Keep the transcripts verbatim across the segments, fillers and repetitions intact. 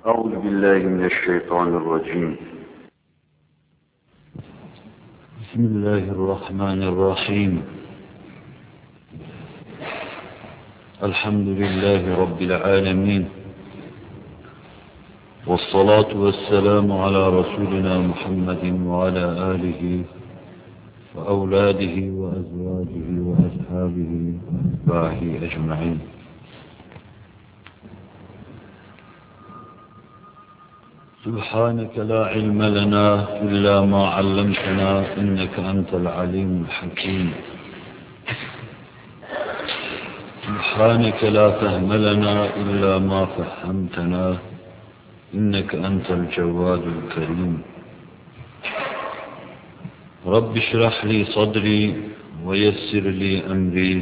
أعوذ بالله من الشيطان الرجيم. بسم الله الرحمن الرحيم. الحمد لله رب العالمين، والصلاة والسلام على رسولنا محمد وعلى آله وأولاده وأزواجه وأصحابه وأتباعه أجمعين. سبحانك لا علم لنا إلا ما علمتنا إنك أنت العليم الحكيم. سبحانك لا فهم لنا إلا ما فهمتنا إنك أنت الجواد الكريم. رب اشرح لي صدري ويسر لي أمري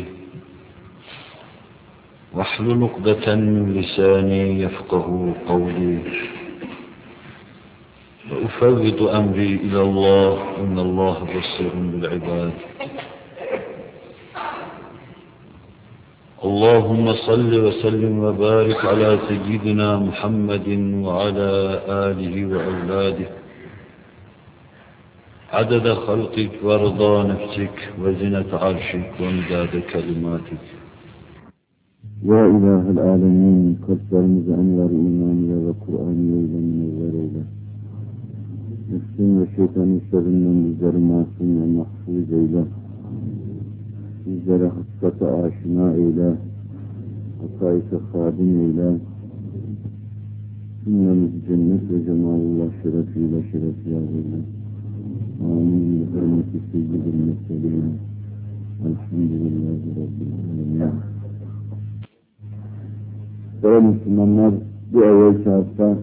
واحلل عقدة من لساني يفقه قولي، وأفوض أمري إلى الله إن الله بصير بالعباد. اللهم صل وسلم وبارك على سيدنا محمد وعلى آله وأولاده عدد خلقك ورضا نفسك وزنة عرشك ومداد كلماتك. Ya İlahel Alemin, kalplerimizi enver imanıyla ve Kur'an-ı Eylem'ine eyle. Nefsin ve şeytanın şerrinden bizleri masum ve mahfuz eyle. Bizlere hakikate aşina eyle. Hakaike hadim eyle. Cümlemizi cennet ve cemalullah şerefiyle şerefiyar eyle. Amin. Hürmeti seyyidil meseleyin. Elhamdülillahi Rabbil alemin. Değerli Müslümanlar, bu evvelki hafta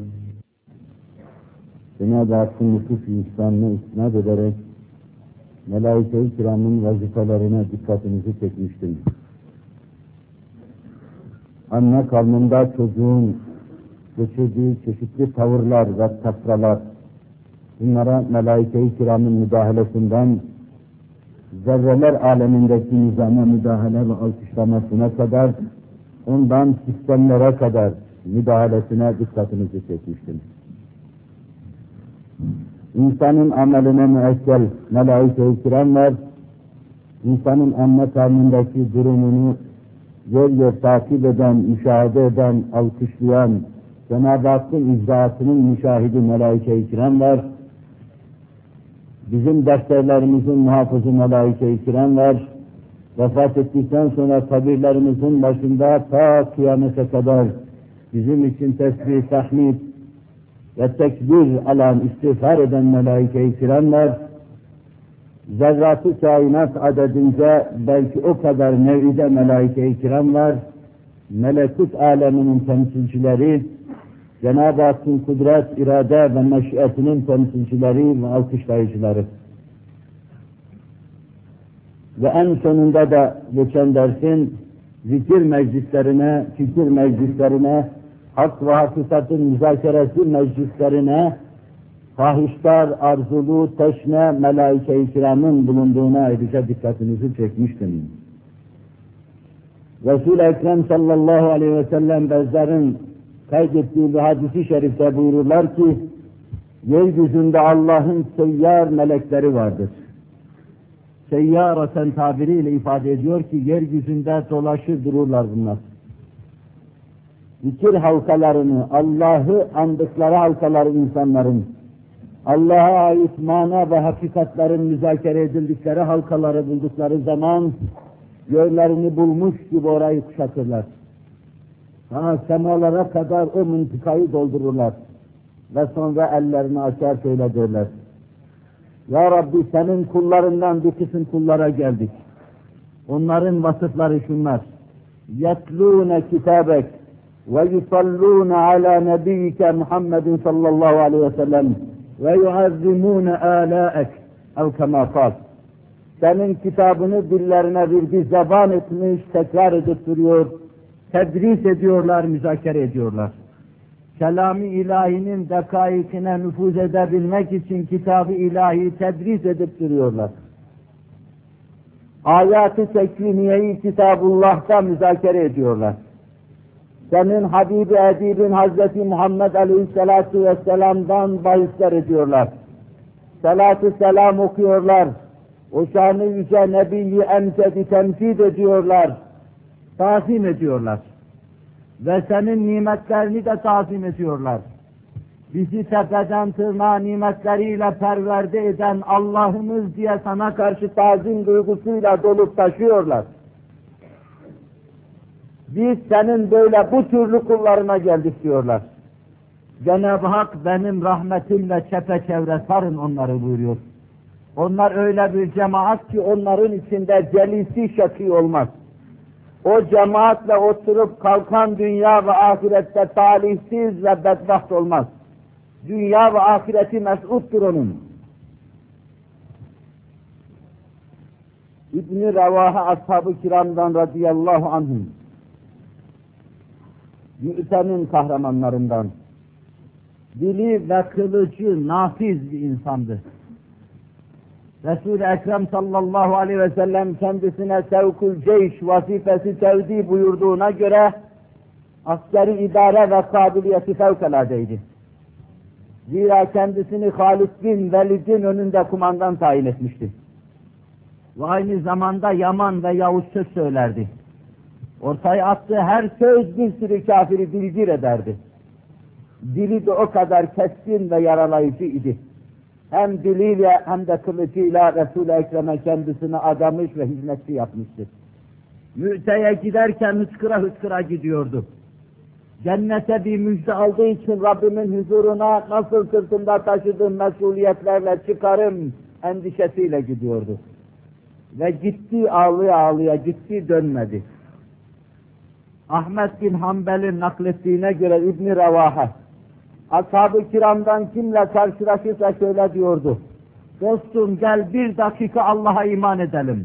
Cenab-ı Hakk'ın nüfus insanına isnat ederek Melaike-i Kiram'ın vazifelerine dikkatinizi çekmiştim. Anne karnında çocuğun geçirdiği çeşitli tavırlar ve takralar, bunlara Melaike-i Kiram'ın müdahalesinden zerreler alemindeki nizama müdahale ve alkışlamasına kadar, ondan sistemlere kadar müdahalesine dikkatinizi çekmiştim. İnsanın ameline müekkel Melaike-i Kiram var, insanın anne karnındaki durumunu yer yer takip eden, müşahede eden, alkışlayan, Cenab-ı Hakk'ın icraatının müşahidi Melaike-i Kiram var, bizim derslerimizin muhafızı Melaike-i Kiram var, vefat ettikten sonra kabirlerimizin başında ta kıyamete kadar bizim için tesbih, tahmid ve tekbir alan, istiğfar eden Melaike-i Kiram var. Zerrat-ı kainat adedince belki o kadar nev'ide Melaike-i Kiram var. Melekut aleminin temsilcileri, Cenab-ı Hakk'ın kudret, irade ve meşiyetinin temsilcileri ve alkışlayıcıları. Ve en sonunda da geçen dersin zikir meclislerine, fikir meclislerine, hak ve hakikatin müzakeresi meclislerine, fahişler, arzulu, teşne, Melaike-i Kiram'ın bulunduğuna ayrıca dikkatinizi çekmiştim. Resul-i Ekrem sallallahu aleyhi ve sellem bezlerin kaydettiği bir hadisi şerifte buyururlar ki, yeryüzünde Allah'ın seyyar melekleri vardır. Seyyaraten tabiriyle ifade ediyor ki, yeryüzünde dolaşır dururlar bunlar. Zikir halkalarını, Allah'ı andıkları halkaları insanların, Allah'a ait mana ve hakikatlerin müzakere edildikleri halkaları buldukları zaman, yerlerini bulmuş gibi orayı kuşatırlar. Ha, semalara kadar o mıntıkayı doldururlar. Ve sonra ellerini açar şöyle derler. Ya Rabbi, senin kullarından bir kısım kullara geldik. Onların vasıfları şunlar. يَتْلُونَ كِتَابَكَ وَيُصَلُّونَ عَلَى نَبِيِّكَ مُحَمَّدٍ sallallahu aleyhi ve sellem وَيُعَزِّمُونَ آلَاءَكَ اَوْ كَمَا قَالَ. Senin kitabını dillerine bir bir zeban etmiş, tekrar edip duruyor, tedris ediyorlar, müzakere ediyorlar. Kelam-ı ilahinin dekaikine nüfuz edebilmek için kitab-ı ilahi tedris edip duruyorlar. Ayat-ı tekviniyeyi Kitabullah'ta müzakere ediyorlar. senin Habibi Edibin Hazreti Muhammed Aleyhisselatu Vesselam'dan bahisler ediyorlar. Salatü selam okuyorlar. O şan-ı yüce Nebi-i Emced'i temsil ediyorlar. Tazim ediyorlar. Ve senin nimetlerini de tazim ediyorlar. Bizi tepeden tırnağa nimetleriyle perverde eden Allah'ımız diye sana karşı tazim duygusuyla dolup taşıyorlar. Biz senin böyle bu türlü kullarına geldik diyorlar. Cenab-ı Hak benim rahmetimle çepeçevre sarın onları buyuruyor. Onlar öyle bir cemaat ki onların içinde celisi şakî olmaz. O cemaatle oturup kalkan dünya ve ahirette talihsiz ve bedbaht olmaz. Dünya ve ahireti mes'uddur onun. İbn-i Revaha ashab-ı kiramdan radıyallahu anhum, Mü'te'nin kahramanlarından, dili ve kılıcı nafiz bir insandı. Resul-i Ekrem sallallahu aleyhi ve sellem kendisine sevkul ceyş vazifesi tevdi buyurduğuna göre askeri idare ve kabiliyeti fevkaladeydi. Zira kendisini Halid bin Velid'in önünde kumandan tayin etmişti. Ve aynı zamanda yaman ve Yavuz söz söylerdi. Ortaya attığı her söz bir sürü kafiri dilgir ederdi. Dili de o kadar keskin ve yaralayıcı idi. Hem diliyle hem de kılıcıyla Resul-i Ekrem'e kendisini adamış ve hizmetçi yapmıştı. Mü'te'ye giderken hıçkıra hıçkıra gidiyordu. Cennete bir müjde aldığı için Rabbimin huzuruna nasıl sırtımda taşıdığım mesuliyetlerle çıkarım endişesiyle gidiyordu. Ve gitti ağlıya ağlıya gitti dönmedi. Ahmet bin Hanbel'in naklettiğine göre İbn-i Revaha, ashab-ı kiramdan kimle karşılaşırsa şöyle diyordu: dostum gel bir dakika Allah'a iman edelim.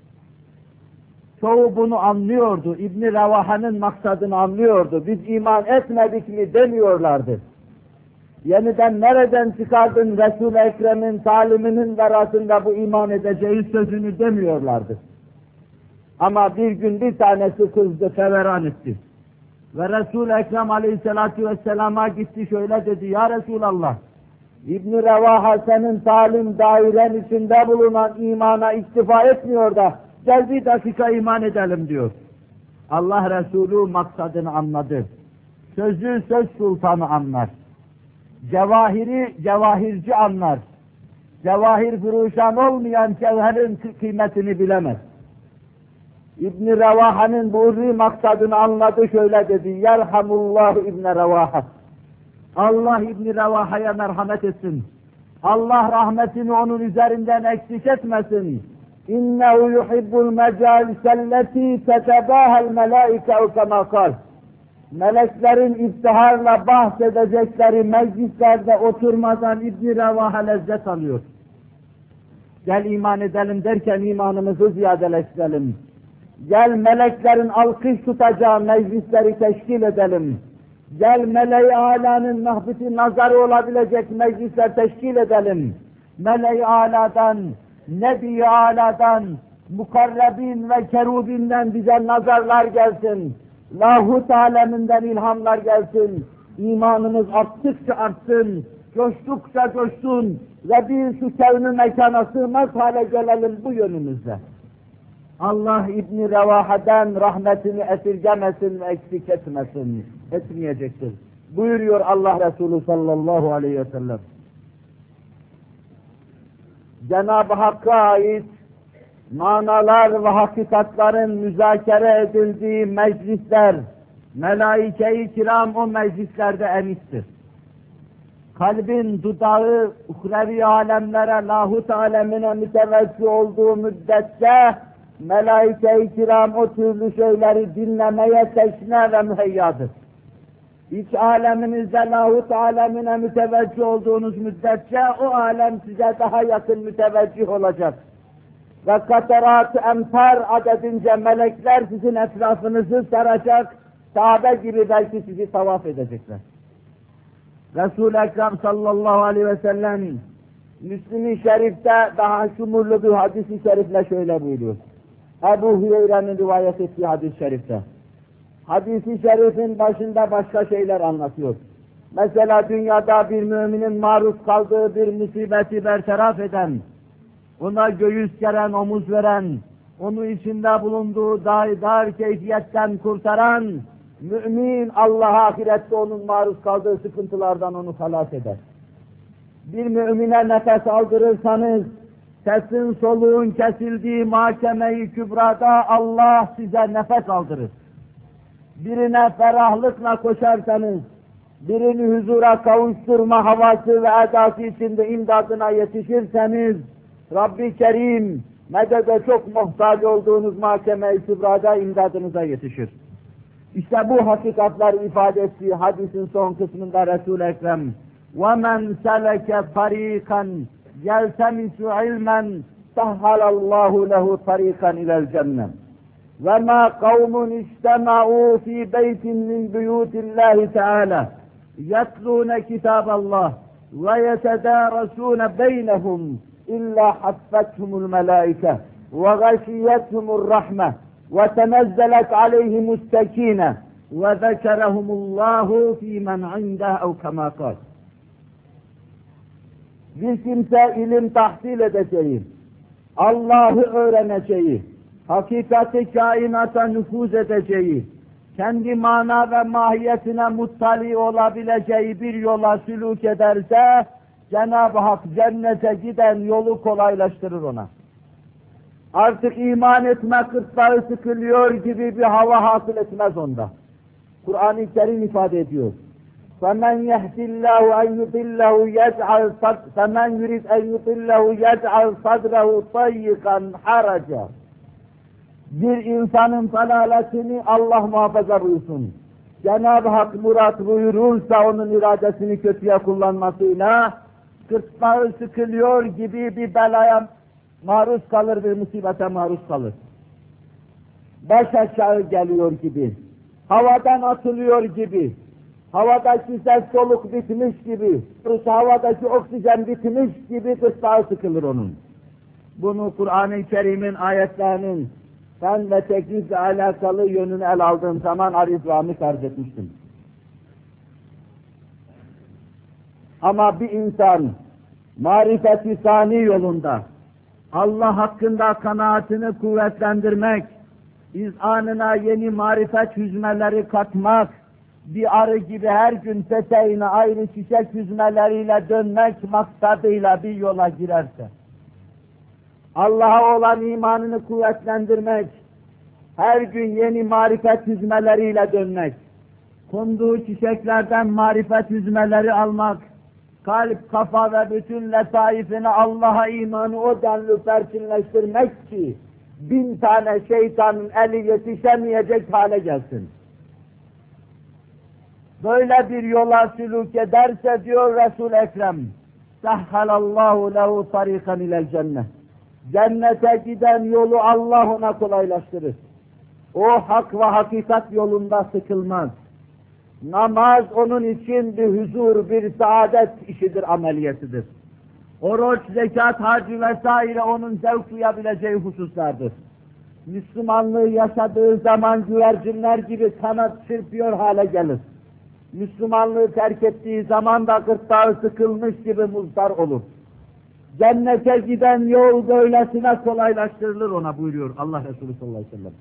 Çoğu bunu anlıyordu, İbn-i Revaha'nın maksadını anlıyordu. Biz iman etmedik mi demiyorlardı. Yeniden nereden çıkardın Resul-i Ekrem'in taliminin verasında bu iman edeceği sözünü demiyorlardı. Ama bir gün bir tanesi kızdı, feveran etti. Ve Resul-i Ekrem aleyhissalatu vesselama gitti şöyle dedi: ya Resulallah, İbn-i Revaha senin talim dairen içinde bulunan imana iktifa etmiyor da gel bir dakika iman edelim diyor. Allah Resulü maksadını anladı. Sözü söz sultanı anlar. Cevahiri cevahirci anlar. Cevahir furuşan olmayan cevherin kıymetini bilemez. İbn-i Revaha'nın bu ürri maksadını anladı şöyle dedi: Yerhamullahu İbn-i Revaha. Allah İbn-i Revaha'ya merhamet etsin. Allah rahmetini onun üzerinden eksik etmesin. İnnehu yuhibbul mecaliselleti tetebahel melaike'u kema kal. Meleklerin iftiharla bahsedecekleri meclislerde oturmadan İbn-i Revaha lezzet alıyor. Gel iman edelim derken imanımızı ziyadeleştirelim. Gel meleklerin alkış tutacağı meclisleri teşkil edelim. Gel meleği âlâ'nın mahbiti nazarı olabilecek meclisler teşkil edelim. Meleği âlâ'dan, Nebi-i âlâ'dan, mukarrebin ve kerubinden bize nazarlar gelsin. Lahut aleminden ilhamlar gelsin. İmanımız arttıkça artsın, coştukça coşsun ve bir şu kevn-ü mekana sığmaz hale gelelim bu yönümüzde. Allah İbn-i Revaha'dan rahmetini esirgemesin ve eksik etmesin, etmeyecektir. Buyuruyor Allah Resulü sallallahu aleyhi ve sellem. Cenab-ı Hakk'a ait manalar ve hakikatların müzakere edildiği meclisler, melaike-i kiram o meclislerde enistir. Kalbin dudağı uhrevi alemlere, lahut alemine müteveccih olduğu müddetçe melaike-i kiram o türlü şeyleri dinlemeye teşne ve müheyyadır. İç aleminizde lahut alemine müteveccih olduğunuz müddetçe o alem size daha yakın müteveccih olacak. Ve katerat-ı emtar adedince melekler sizin etrafınızı saracak, Kabe gibi belki sizi tavaf edecekler. Resul-i Ekrem sallallahu aleyhi ve sellem Müslim-i Şerif'te daha şumurlu bir hadis-i şerifle şöyle buyuruyor. Ebu Hüreyre'nin rivayet ettiği hadis-i şerifte. hadis-i şerifin başında başka şeyler anlatıyor. Mesela dünyada bir müminin maruz kaldığı bir musibeti bertaraf eden, ona göğüs geren, omuz veren, onu içinde bulunduğu dar, dar keyfiyetten kurtaran, mümin Allah ahirette onun maruz kaldığı sıkıntılardan onu halas eder. Bir mümine nefes aldırırsanız, sesin soluğun kesildiği mahkeme-i kübrada Allah size nefes aldırır. Birine ferahlıkla koşarsanız, birini huzura kavuşturma havası ve edası içinde imdadına yetişirseniz, Rabbi Kerim, medede çok muhtaç olduğunuz mahkeme-i kübrada imdadınıza yetişir. İşte bu hakikatler ifade ettiği hadisin son kısmında Resul-i Ekrem, وَمَنْ سَلَكَ طَر۪يقًا يَلْتَمِسُ عِلْمًا سَهَّلَ اللّٰهُ لَهُ طَر۪يقًا اِلَى الْجَنَّةِ وَمَا قَوْمٌ اجْتَمَعُوا ف۪ي بَيْتٍ مِنْ بُيُوتِ اللّٰهِ تَعَالَى يَتْلُونَ كِتَابَ اللّٰهِ وَيَتَدَارَسُونَ بَيْنَهُمْ إِلَّا حَفَّتْهُمُ الْمَلَائِكَةُ وَغَشِيَتْهُمُ الرَّحْمَةُ وَتَنَزَّلَتْ عَلَيْهِمُ السَّك۪ينَةُ وَذَكَرَهُمُ اللّٰهُ ف۪ي مَنْ عِنْدَهُ اَوْ كَمَا قَالَ. Bir kimse ilim tahsil edeceği, Allah'ı öğreneceği, hakikati kainata nüfuz edeceği, kendi mana ve mahiyetine muttali olabileceği bir yola sülûk ederse, Cenab-ı Hak cennete giden yolu kolaylaştırır ona. Artık iman etme kırtlağı sıkılıyor gibi bir hava hasıl etmez onda. Kur'an-ı Kerim ifade ediyor. فَمَنْ يَهْدِ اللّٰهُ اَنْ يُضِلَّهُ يَجْعَلْ فَمَنْ يُرِدْ اَنْ يُضِلَّهُ يَجْعَلْ صَدْرَهُ طَيِّقًا حَرَجًا. Bir insanın dalaletini Allah muhafaza buyursun. Cenab-ı Hak murat buyurursa onun iradesini kötüye kullanmasıyla gırtlağı sıkılıyor gibi bir belaya maruz kalır, bir musibete maruz kalır. Baş aşağı geliyor gibi, havadan atılıyor gibi, havadaki ses soluk bitmiş gibi, havadaki oksijen bitmiş gibi gırtlağı sıkılır onun. Bunu Kur'an-ı Kerim'in ayetlerinin fen ve teknikle alakalı yönünü el aldığım zaman arz-ı arz etmiştim. Ama bir insan marifet-i sani yolunda Allah hakkında kanaatini kuvvetlendirmek, izanına yeni marifet hüzmeleri katmak, bir arı gibi her gün peteğine ayrı çiçek hüzmeleriyle dönmek maksadıyla bir yola girerse, Allah'a olan imanını kuvvetlendirmek, her gün yeni marifet hüzmeleriyle dönmek, konduğu çiçeklerden marifet hüzmeleri almak, kalp, kafa ve bütün letaifini Allah'a imanı o denli perçinleştirmek ki, bin tane şeytanın eli yetişemeyecek hale gelsin. Böyle bir yola sülûk ederse diyor Resul-i Ekrem, sahhalallahu lehu tarikan ilel cennet. Cennete giden yolu Allah ona kolaylaştırır. O hak ve hakikat yolunda sıkılmaz. Namaz onun için bir huzur, bir saadet işidir, ameliyetidir. Oruç, zekat, hac vesaire onun zevk duyabileceği hususlardır. Müslümanlığı yaşadığı zaman güvercinler gibi kanat çırpıyor hale gelir. Müslümanlığı terk ettiği zaman da gırtlağı sıkılmış gibi muzdar olur. Cennete giden yol böylesine kolaylaştırılır ona buyuruyor Allah Resulü sallallahu aleyhi ve sellem.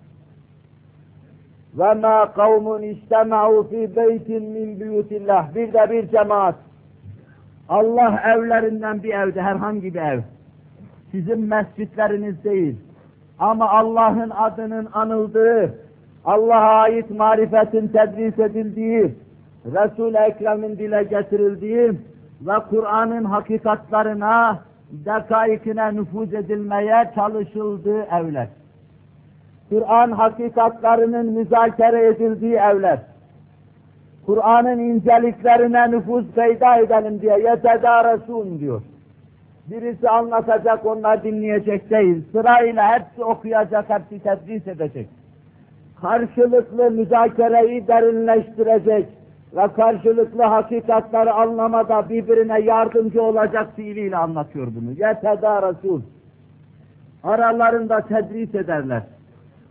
وَمَا قَوْمٌ اِجْتَمَعُوا فِي بَيْتٍ مِنْ بُيُوتِ اللّٰهِ. Bir de bir cemaat, Allah evlerinden bir evde, herhangi bir ev, sizin mescitleriniz değil, ama Allah'ın adının anıldığı, Allah'a ait marifetin tedris edildiği, Resul-i Ekrem'in dile getirildiği ve Kur'an'ın hakikatlarına, dekaikine nüfuz edilmeye çalışıldığı evler. Kur'an hakikatlarının müzakere edildiği evler. Kur'an'ın inceliklerine nüfuz peyda edelim diye yetedâresûn diyor. Birisi anlatacak, onlar dinleyecek değil. Sırayla hepsi okuyacak, hepsi tedris edecek. Karşılıklı müzakereyi derinleştirecek ve karşılıklı hakikatları anlamada birbirine yardımcı olacak fiiliyle anlatıyor bunu. Yetedâresûn. Aralarında tedris ederler.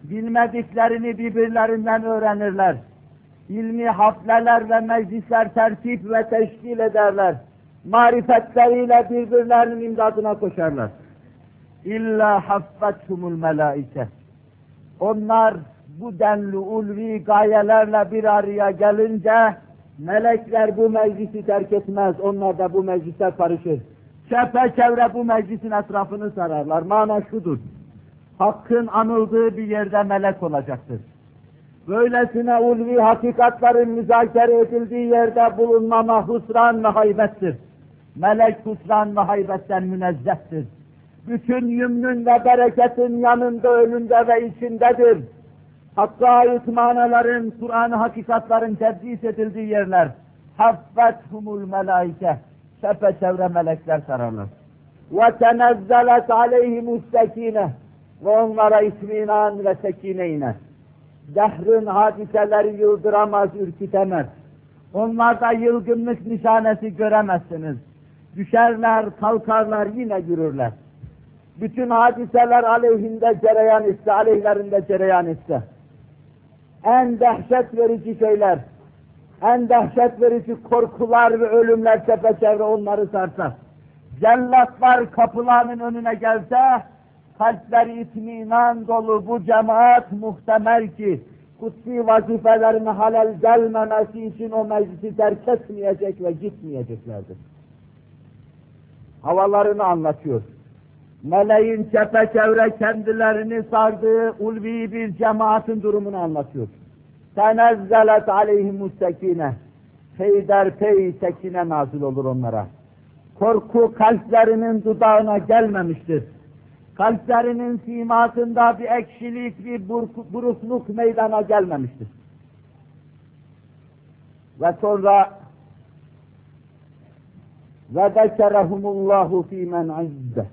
bilmediklerini birbirlerinden öğrenirler. İlmi hafleler ve meclisler tertip ve teşkil ederler. Marifetleriyle birbirlerinin imdadına koşarlar. İlla haffethumul melaike. Onlar bu denli ulvi gayelerle bir araya gelince melekler bu meclisi terk etmez, onlar da bu meclise karışır. Çepeçevre bu meclisin etrafını sararlar. Mana şudur: Hakkın anıldığı bir yerde melek olacaktır. Böylesine ulvi hakikatların müzakere edildiği yerde bulunmama husran ve haybettir. Melek husran ve haybetten münezzehtir. Bütün yümnün ve bereketin yanında, önünde ve içindedir. Hakk'a ait manaların, Kur'an-ı hakikatların tedris edildiği yerler. Haffethumul melaike. Çepeçevre melekler sararlar. Ve tenezzelet aleyhimus sekine. Ve onlara itminan ve sekine iner. Dehrün hadiseleri yıldıramaz, ürkütemez. Onlarda yılgınlık nişanesi göremezsiniz. Düşerler, kalkarlar, yine yürürler. Bütün hadiseler aleyhinde cereyan etse, aleyhlerinde cereyan etse. En dehşet verici şeyler, en dehşet verici korkular ve ölümler çepeçevre onları sarsa. Cellatlar kapılarının önüne gelse, kalpleri itminan dolu bu cemaat muhtemel ki, kutsi vazifelerine halel gelmemesi için o meclisi terk etmeyecek ve gitmeyeceklerdir. Havalarını anlatıyor. Meleğin çepeçevre kendilerini sardığı ulvi bir cemaatin durumunu anlatıyor. Tenezzelet aleyhimus sekine. Peyderpey sekine nazil olur onlara. Korku kalplerinin dudağına gelmemiştir. Kalplerinin simasında bir ekşilik, bir burukluk meydana gelmemiştir. Ve sonra ve zekerehumullahu fîmen izde.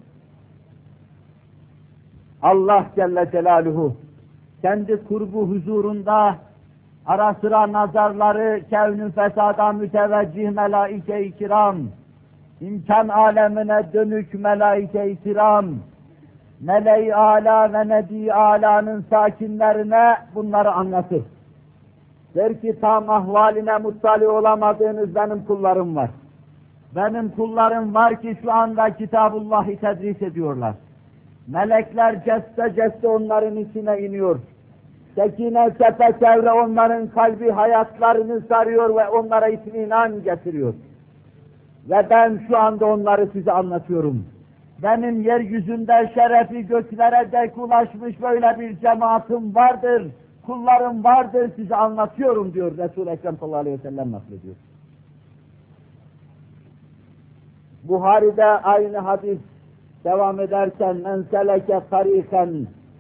Allah Celle Celaluhu kendi kurbu huzurunda ara sıra nazarları kevn-ü fesada müteveccih melaike-i kiram, imkan alemine dönük melaike-i kiram, mele-i âlâ ve nebi âlâ'nın sakinlerine bunları anlatır. Der ki tam ahvaline muttali olamadığınız benim kullarım var. Benim kullarım var ki şu anda Kitabullah'ı tedris ediyorlar. Melekler ceste ceste onların içine iniyor. Sekine çepeçevre onların kalbi hayatlarını sarıyor ve onlara itminan getiriyor. Ve ben şu anda onları size anlatıyorum. Benim yeryüzünde şerefi göklere dek ulaşmış böyle bir cemaatim vardır, kullarım vardır, size anlatıyorum diyor Resul-i Ekrem sallallahu aleyhi ve sellem naklediyor. Buhari'de aynı hadis devam ederken men seleke tarikan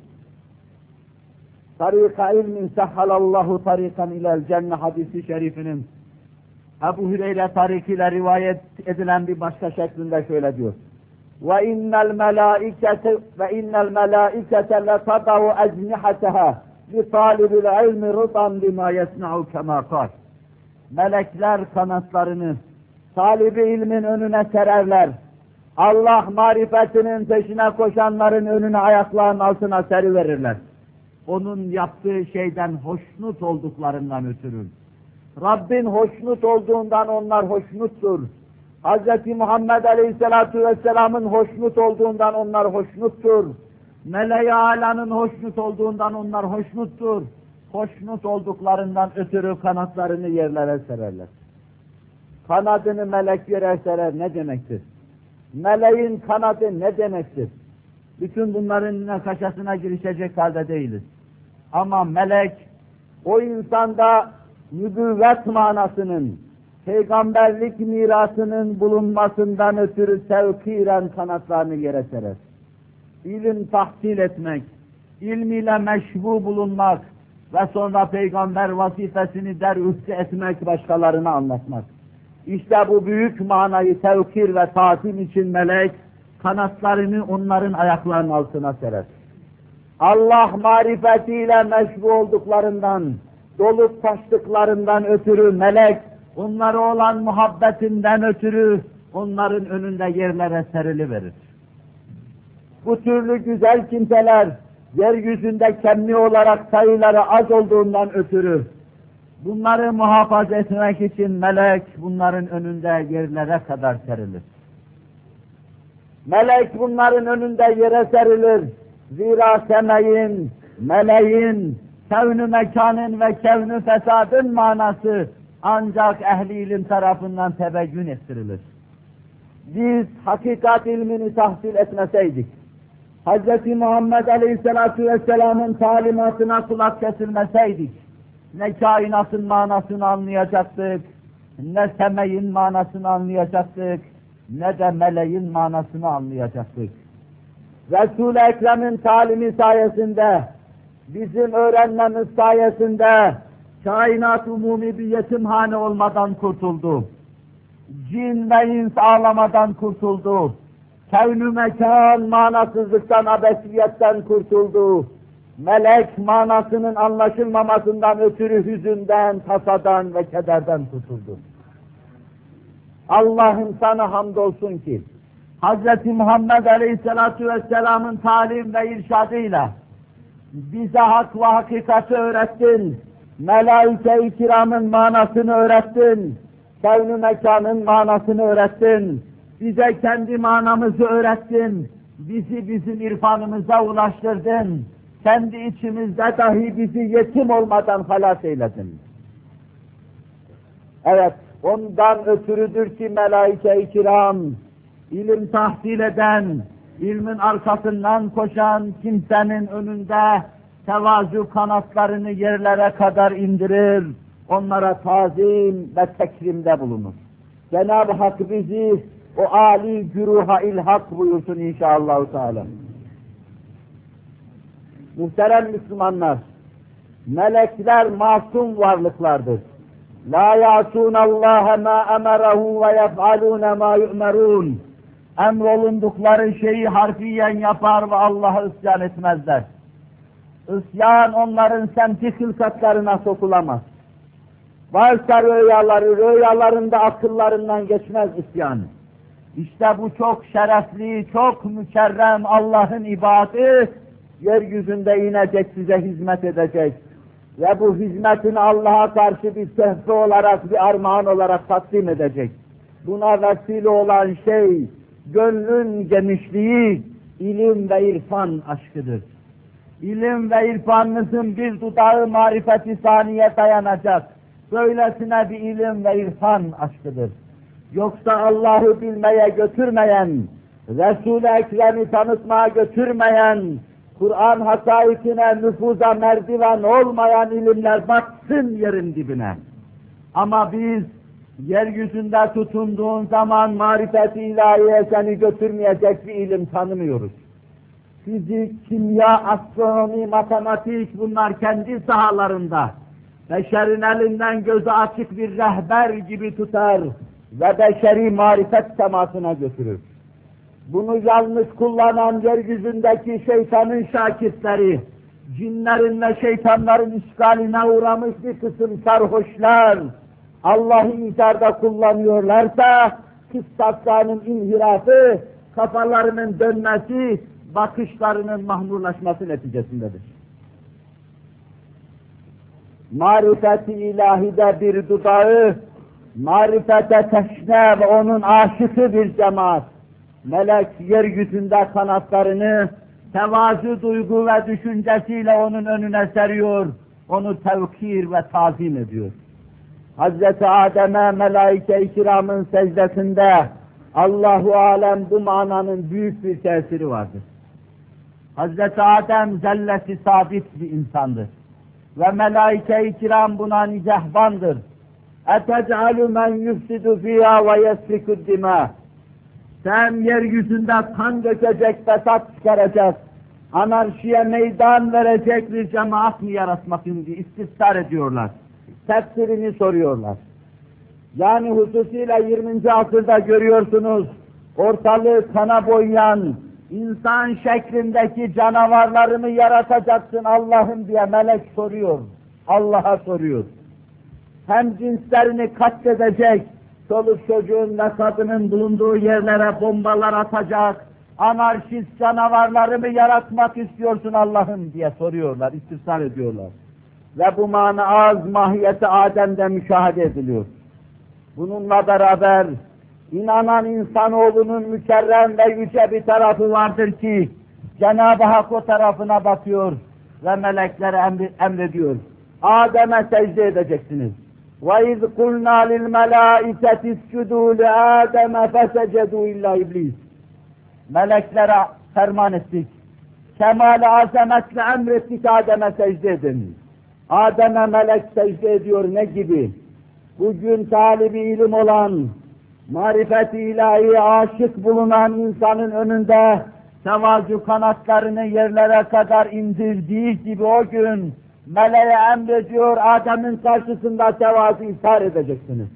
tarika ilmin sehhalallahu tarikan ilel cenne hadisi şerifinin Ebu Hüreyre tarikiyle rivayet edilen bir başka şeklinde şöyle diyor. Ve innel melâikete ve innel melâikete letadau ecnihateha li talibil ilmi rutan bima yesna'u kema kal. Melekler kanatlarını talibi ilmin önüne sererler. Allah marifetinin peşine koşanların önüne ayaklarının altına seriverirler. Onun yaptığı şeyden hoşnut olduklarından ötürü. Rabbin hoşnut olduğundan onlar hoşnuttur. Hz. Muhammed Aleyhisselatü Vesselam'ın hoşnut olduğundan onlar hoşnuttur. Mele-i Ala'nın hoşnut olduğundan onlar hoşnuttur. Hoşnut olduklarından ötürü kanatlarını yerlere sererler. Kanadını melek yere serer ne demektir? Meleğin kanadı ne demektir? Bütün bunların nakaşasına girişecek halde değiliz. Ama melek, o insanda nübüvvet manasının, peygamberlik mirasının bulunmasından ötürü tevkiren kanatlarını yere serer. İlim tahsil etmek, ilmiyle meşbu bulunmak ve sonra peygamber vazifesini derüstü etmek, başkalarına anlatmak. İşte bu büyük manayı tevkir ve tatim için melek, kanatlarını onların ayaklarının altına serer. Allah marifetiyle meşbu olduklarından, dolup taştıklarından ötürü melek, onlara olan muhabbetinden ötürü onların önünde yerlere seriliverir. Bu türlü güzel kimseler, yeryüzünde kemmi olarak sayıları az olduğundan ötürü, bunları muhafaza etmek için melek bunların önünde yerlere kadar serilir. Melek bunların önünde yere serilir. Zira semeyin, meleğin, kevn-ü mekanın ve kevn-ü fesadın manası ancak ehli ilim tarafından tebeyyün ettirilir. Biz hakikat ilmini tahsil etmeseydik, Hz. Muhammed Aleyhisselatü Vesselam'ın talimatına kulak kesilmeseydik, ne kainatın manasını anlayacaktık, ne semeyin manasını anlayacaktık, ne de meleğin manasını anlayacaktık. Resul-i Ekrem'in talimi sayesinde, bizim öğrenmemiz sayesinde, kainat umumi bir yetimhane olmadan kurtuldu. Cin ve ins ağlamadan kurtuldu. Kevn-ü mekan manasızlıktan, abesiyetten kurtuldu. Melek manasının anlaşılmamasından ötürü hüzünden, tasadan ve kederden kurtuldu. Allah'ım sana hamdolsun ki, Hz. Muhammed Aleyhisselatü Vesselam'ın talim ve irşadıyla bize hak ve hakikati öğrettin, melaike-i kiramın manasını öğrettin, kevn-ü mekanın manasını öğrettin, bize kendi manamızı öğrettin, bizi bizim irfanımıza ulaştırdın, kendi içimizde dahi bizi yetim olmadan halas eyledin. Evet, ondan ötürüdür ki melaike-i kiram, ilim tahsil eden, ilmin arkasından koşan kimsenin önünde tevazu kanatlarını yerlere kadar indirir, onlara tazim ve tekrimde bulunur. Cenab-ı Hak bizi o âli güruha ilhak buyursun inşallah Teala. Muhterem Müslümanlar, melekler masum varlıklardır. La ya'sunallâhe mâ emerehu ve yef'alûne mâ yu'merûn. Emrolundukları şeyi harfiyen yapar ve Allah'a isyan etmezler. İsyan onların semti hılkatlarına sokulamaz. Varsa rüyaları, rüyalarında akıllarından geçmez isyan. İşte bu çok şerefli, çok mükerrem Allah'ın ibadı, yeryüzünde inecek, size hizmet edecek. Ve bu hizmetini Allah'a karşı bir töhfe olarak, bir armağan olarak takdim edecek. Buna vesile olan şey, gönlün genişliği, ilim ve irfan aşkıdır. İlim ve irfanınızın bir dudağı marifeti saniye dayanacak. Böylesine bir ilim ve irfan aşkıdır. Yoksa Allah'ı bilmeye götürmeyen, Resul-i Ekrem'i tanıtmaya götürmeyen, Kur'an hakaikine nüfuza merdiven olmayan ilimler batsın yerin dibine. Ama biz yeryüzünde tutunduğun zaman marifet-i ilahiye seni götürmeyecek bir ilim tanımıyoruz. Fizik, kimya, astronomi, matematik bunlar kendi sahalarında. Beşerin elinden gözü açık bir rehber gibi tutar ve beşeri marifet semasına götürür. Bunu yanlış kullanan yeryüzündeki şeytanın şakirtleri, cinlerin ve şeytanların işgaline uğramış bir kısım sarhoşlar, Allah'ı inkarda kullanıyorlarsa, kıssaslarının inhirafı, kafalarının dönmesi, bakışlarının mahmurlaşması neticesindedir. Marifet-i ilahide bir dudağı, marifete teşne ve onun aşıkı bir cemaat, melek yeryüzünde kanatlarını tevazu duygu ve düşüncesiyle onun önüne seriyor, onu tevkir ve tazim ediyor. Hazreti Adem'e melaike-i kiramın secdesinde Allahu alem bu mananın büyük bir tesiri vardır. Hazreti Adem zellesi sabit bir insandır. Ve melaike-i kiram buna nigahbandır. اَتَجْعَلُ مَنْ يُفْسِدُ فِيهَا وَيَسْفِكُ الدِّمَاءِ. Sen yeryüzünde kan dökecek, fesat çıkaracak, anarşiye meydan verecek bir cemaat mi yaratmasın diye ististar ediyorlar. Tefsirini soruyorlar. Yani hususiyle yirminci asırda görüyorsunuz, ortalığı kana boyayan, insan şeklindeki canavarlarını yaratacaksın Allah'ım diye melek soruyor, Allah'a soruyor. Hem cinslerini katledecek, çoluk çocuğun ve kadının bulunduğu yerlere bombalar atacak, anarşist canavarları mı yaratmak istiyorsun Allah'ım diye soruyorlar, istifsar ediyorlar. Ve bu mana az mahiyeti Adem'de müşahede ediliyor. Bununla beraber inanan insanoğlunun mükerrem ve yüce bir tarafı vardır ki Cenab-ı Hak o tarafına bakıyor ve meleklere emri, emrediyor. Adem'e secde edeceksiniz. وَاِذْ قُلْنَا لِلْمَلَائِكَةِ اسْجُدُوا لِآدَمَ فَسَجَدُوا اِلَّا iblis. Meleklere ferman ettik. Kemal-i azametle emrettik Adem'e secde edin. Adem'e melek secde ediyor ne gibi? Bugün talibi ilim olan, marifet-i ilahiye aşık bulunan insanın önünde tevazu kanatlarını yerlere kadar indirdiği gibi o gün meleğe emrediyor, Adem'in karşısında tevazu ishar edeceksiniz.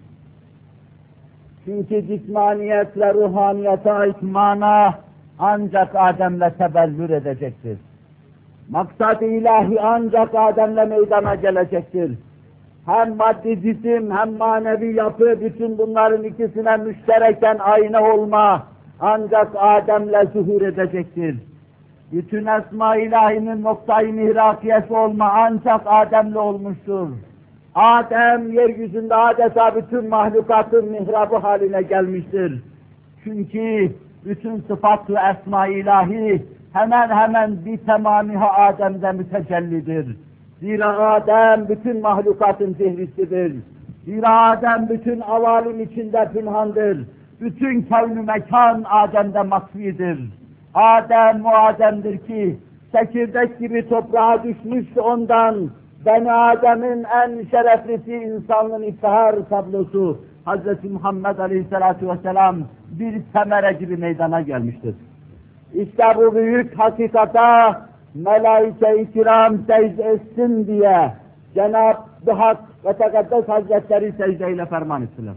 Çünkü cismaniyet ve ruhaniyete ait mana ancak Adem'le tebellür edecektir. Maksad-ı ilahi ancak Adem'le meydana gelecektir. Hem maddi cisim hem manevi yapı, bütün bunların ikisine müştereken ayna olma ancak Adem'le zuhur edecektir. Bütün esma ilahinin noktayı mihrakiyesi olma ancak Adem'le olmuştur. Adem yeryüzünde adeta bütün mahlukatın mihrabı haline gelmiştir. Çünkü bütün sıfat ve esma ilahi hemen hemen bir temamiha Adem'de mütecellidir. Zira Adem bütün mahlukatın zihrisidir. Zira Adem bütün avalim içinde pünhandır. Bütün kevn-ü mekan Adem'de makfidir. Adem o Adem'dir ki çekirdek gibi toprağa düşmüş ondan Beni Adem'in en şereflisi insanlığın iftihar tablosu Hz. Muhammed Aleyhisselatü Vesselam bir semere gibi meydana gelmiştir. İşte bu büyük hakikata melaike-i kiram secde etsin diye Cenab-ı Hak ve Tekaddes Hazretleri secdeyle ferman ettiler.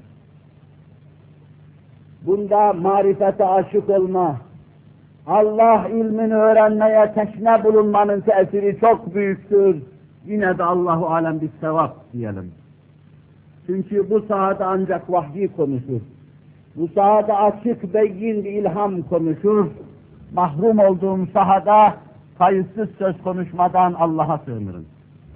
Bunda marifete aşık olma, Allah ilmini öğrenmeye teşne bulunmanın tesiri çok büyüktür. Yine de Allahu alem bir sevap diyelim. Çünkü bu sahada ancak vahyi konuşur. Bu sahada açık beyin bir ilham konuşur. Mahrum olduğum sahada kayıtsız söz konuşmadan Allah'a sığınırım.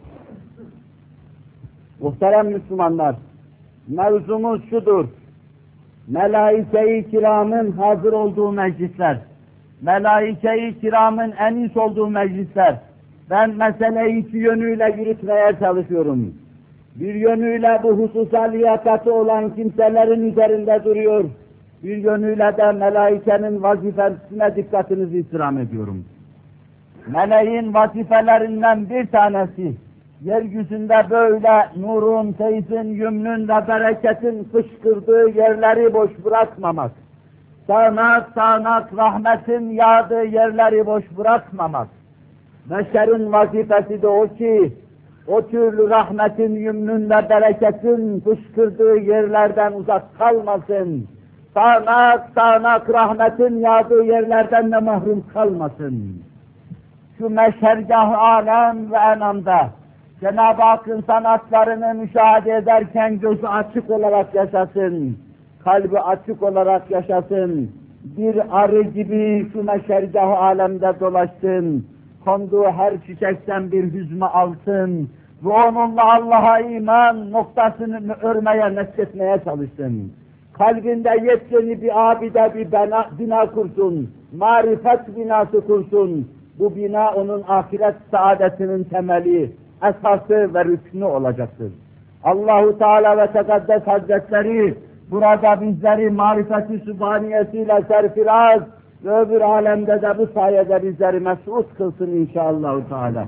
Muhterem Müslümanlar, mevzumuz şudur. Melaike-i kiramın hazır olduğu meclisler, melaike-i kiramın enis olduğu meclisler. Ben meseleyi iki yönüyle yürütmeye çalışıyorum. Bir yönüyle bu hususa liyakati olan kimselerin üzerinde duruyor. Bir yönüyle de melaikenin vazifesine dikkatinizi istirham ediyorum. Meleğin vazifelerinden bir tanesi, yeryüzünde böyle nurun, feyzin, yümnün ve bereketin fışkırdığı yerleri boş bırakmamak. Sağnak sağnak rahmetin yağdığı yerleri boş bırakmamak. Beşerin vazifesi de o ki, o türlü rahmetin, yümnün ve bereketin fışkırdığı yerlerden uzak kalmasın. Sağnak sağnak rahmetin yağdığı yerlerden de mahrum kalmasın. Şu meşhergah alem ve enamda Cenab-ı Hakk'ın sanatlarını müşahede ederken gözü açık olarak yaşasın, kalbi açık olarak yaşasın. Bir arı gibi şu meşhergah alemde dolaşsın, konduğu her çiçekten bir hüzme alsın ve onunla Allah'a iman noktasını örmeye, nesletmeye çalışsın. Kalbinde yepyeni bir abide bir bina, bina kursun, marifet binası kursun. Bu bina onun ahiret saadetinin temeli, esası ve rüknü olacaktır. Allahu Teala ve Tekaddes Hazretleri burada bizleri marifeti sübhaniyesiyle serfiraz ve öbür alemde de bu sayede bizleri mes'ud kılsın inşallah Teala.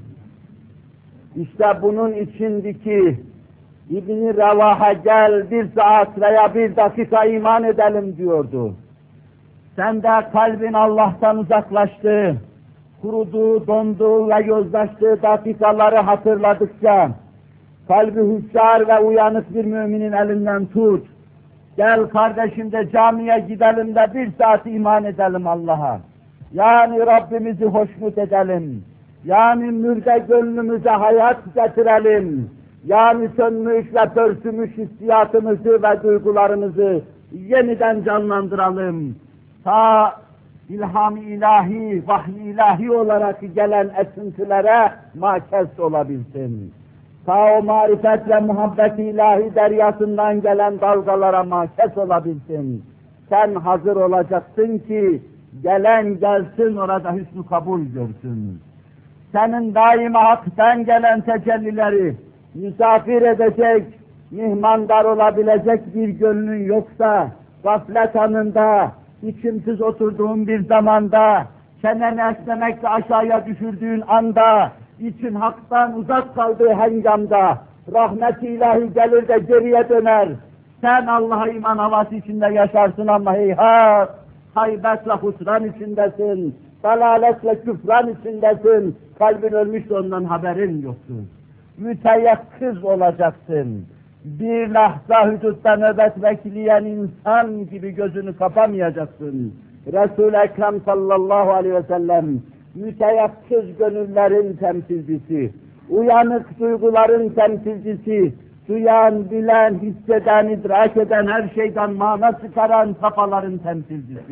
İşte bunun içindeki İbn-i Revaha gel bir saat veya bir dakika iman edelim diyordu. Sen de kalbin Allah'tan uzaklaştı, kuruduğu, donduğu ve yozlaştığı dakikaları hatırladıkça kalbi huşyar ve uyanık bir müminin elinden tut. Gel kardeşim de camiye gidelim de bir saat iman edelim Allah'a. Yani Rabbimizi hoşnut edelim. Yani mürde gönlümüze hayat getirelim. Yani sönmüş ve pörsümüş hissiyatımızı ve duygularımızı yeniden canlandıralım. Ta ilham-ı ilahi, vahiy ilahi olarak gelen esintilere makes olabilsin. Ta o marifet ve muhabbet ilahi deryasından gelen dalgalara makes olabilsin. Sen hazır olacaksın ki gelen gelsin orada hüsnü kabul görsün. Senin daima haktan gelen tecellileri misafir edecek, mihmandar olabilecek bir gönlün yoksa, gaflet anında, içimsiz oturduğun bir zamanda, çeneni esnemekle aşağıya düşürdüğün anda, için haktan uzak kaldığı hengamda, rahmet-i ilahi gelir de geriye döner. Sen Allah'a iman havası içinde yaşarsın ama heyhat, haybetle husran içindesin, dalaletle küfran içindesin, kalbin ölmüş de ondan haberin yoktur. Müteyakkız olacaksın. Bir lahza hüdutta nöbet bekleyen insan gibi gözünü kapamayacaksın. Resul-i Ekrem sallallahu aleyhi ve sellem müteyakkız gönüllerin temsilcisi, uyanık duyguların temsilcisi, duyan, bilen, hisseden, idrak eden, her şeyden mana çıkaran kafaların temsilcisi.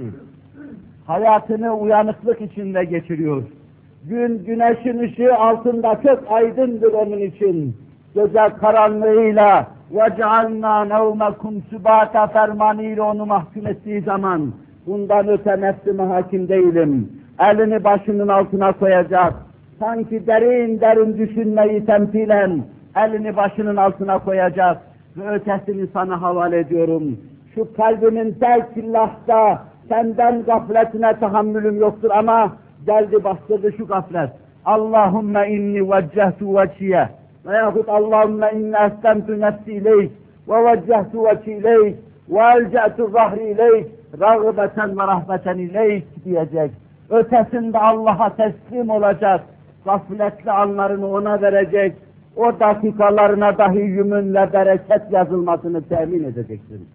Hayatını uyanıklık içinde geçiriyor. Gün güneşin ışığı altında çok aydındır onun için. Gece karanlığıyla وَجَعَلْنَا نَوْمَكُمْ سُبَاتَ fermanıyla onu mahkum ettiği zaman bundan öte nefsime hakim değilim. Elini başının altına koyacak. Sanki derin derin düşünmeyi temsilen elini başının altına koyacak ve ötesini sana havale ediyorum. Şu kalbimin tek lahza senden gafletine tahammülüm yoktur ama geldi bastırdı şu gaflet. Allahümme inni veccehtu veciye veyahut Allahümme inni estemtu nefsi ileyk ve veccehtu veci ileyk ve elce'tu zahri ileyk rağbeten ve rahbeten ileyk diyecek. Ötesinde Allah'a teslim olacak. Gafletli anlarını ona verecek. O dakikalarına dahi yümünle bereket yazılmasını temin edeceksin.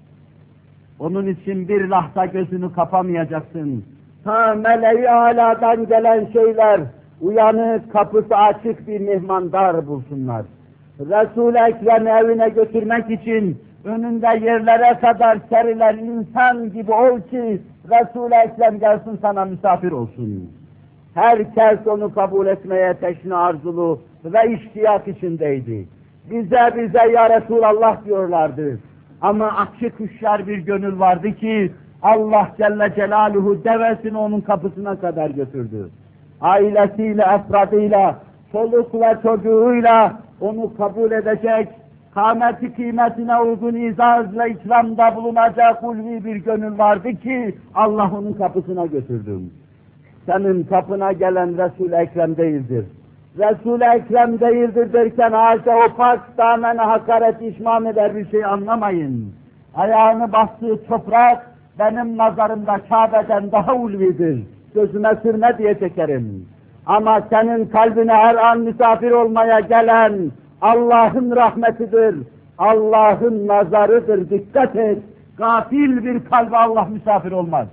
Onun için bir lahza gözünü kapamayacaksın. Ta meleği âlâdan gelen şeyler, uyanık, kapısı açık bir mihmandar bulsunlar. Resul-i Ekrem'i evine götürmek için önünde yerlere kadar serilen insan gibi ol ki Resul-i Ekrem gelsin sana misafir olsun. Herkes onu kabul etmeye teşne arzulu ve iştiyak içindeydi. Bize bize ya Resulallah diyorlardı. Ama açık hüşyar bir gönül vardı ki Allah Celle Celaluhu devesini onun kapısına kadar götürdü. Ailesiyle, efradıyla, çoluk ve çocuğuyla onu kabul edecek, kâmeti kıymetine uygun izazla ikramda bulunacak ulvi bir gönül vardı ki Allah onun kapısına götürdü. Senin kapına gelen Resul-i Ekrem değildir. Resul-i Ekrem değildir derken haşa o pak damene hakaret işmam eder bir şey anlamayın. Ayağını bastığı toprak benim nazarımda Kabe'den daha ulvidir. Gözüme sürme diye çekerim. Ama senin kalbine her an misafir olmaya gelen Allah'ın rahmetidir. Allah'ın nazarıdır. Dikkat et. Gafil bir kalbe Allah misafir olmaz.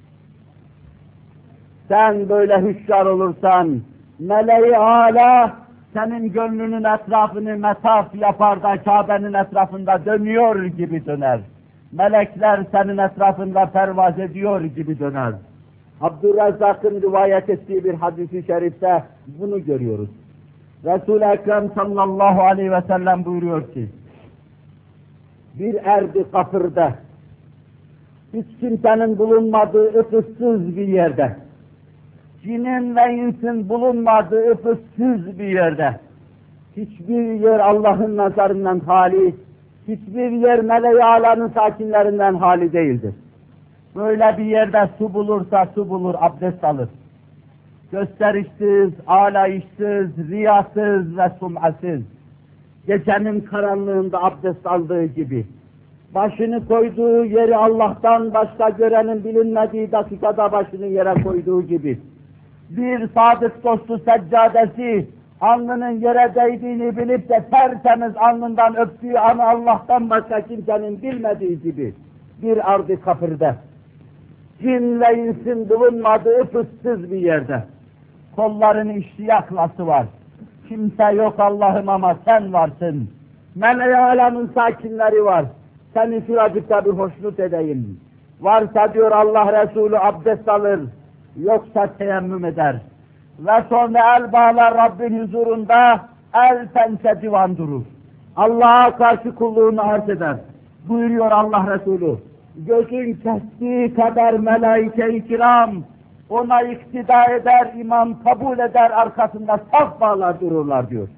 Sen böyle hüşyar olursan, meleği âlâ senin gönlünün etrafını metaf yapar da Kabe'nin etrafında dönüyor gibi döner. Melekler senin etrafında pervaz ediyor gibi döner. Abdurrezzak'ın rivayet ettiği bir hadis-i şerifte bunu görüyoruz. Resul-i Ekrem sallallahu aleyhi ve sellem buyuruyor ki, bir erdi kafirde, hiç kimsenin bulunmadığı ıpıssız bir yerde, cinin ve insin bulunmadığı ıpıssız bir yerde, hiçbir yer Allah'ın nazarından hali, hiçbir yer meleği alanın sakinlerinden hali değildir. Böyle bir yerde su bulursa su bulur, abdest alır. Gösterişsiz, alayışsız, riyasız ve sum'asız, gecenin karanlığında abdest aldığı gibi, başını koyduğu yeri Allah'tan başka görenin bilinmediği dakikada başını yere koyduğu gibi, bir sadık dostu seccadesi, alnının yere değdiğini bilip de tertemiz alnından öptüğü anı Allah'tan başka kimsenin bilmediği gibi, bir ardı kafirde, cin ve insin bulunmadığı fıssız bir yerde, kolların iştiyakla var. Kimse yok Allah'ım ama sen varsın. Meleği alanın sakinleri var. Seni şuracıkta bir hoşnut edeyim. Varsa diyor Allah Resulü abdest alır, yoksa teyemmüm eder. Ve sonra el bağlar Rabbin huzurunda, el pense divan durur. Allah'a karşı kulluğunu arz eder. Buyuruyor Allah Resulü. Gözün kestiği kadar melaike-i kiram ona iktida eder, imam kabul eder, arkasında saf bağlar dururlar diyor.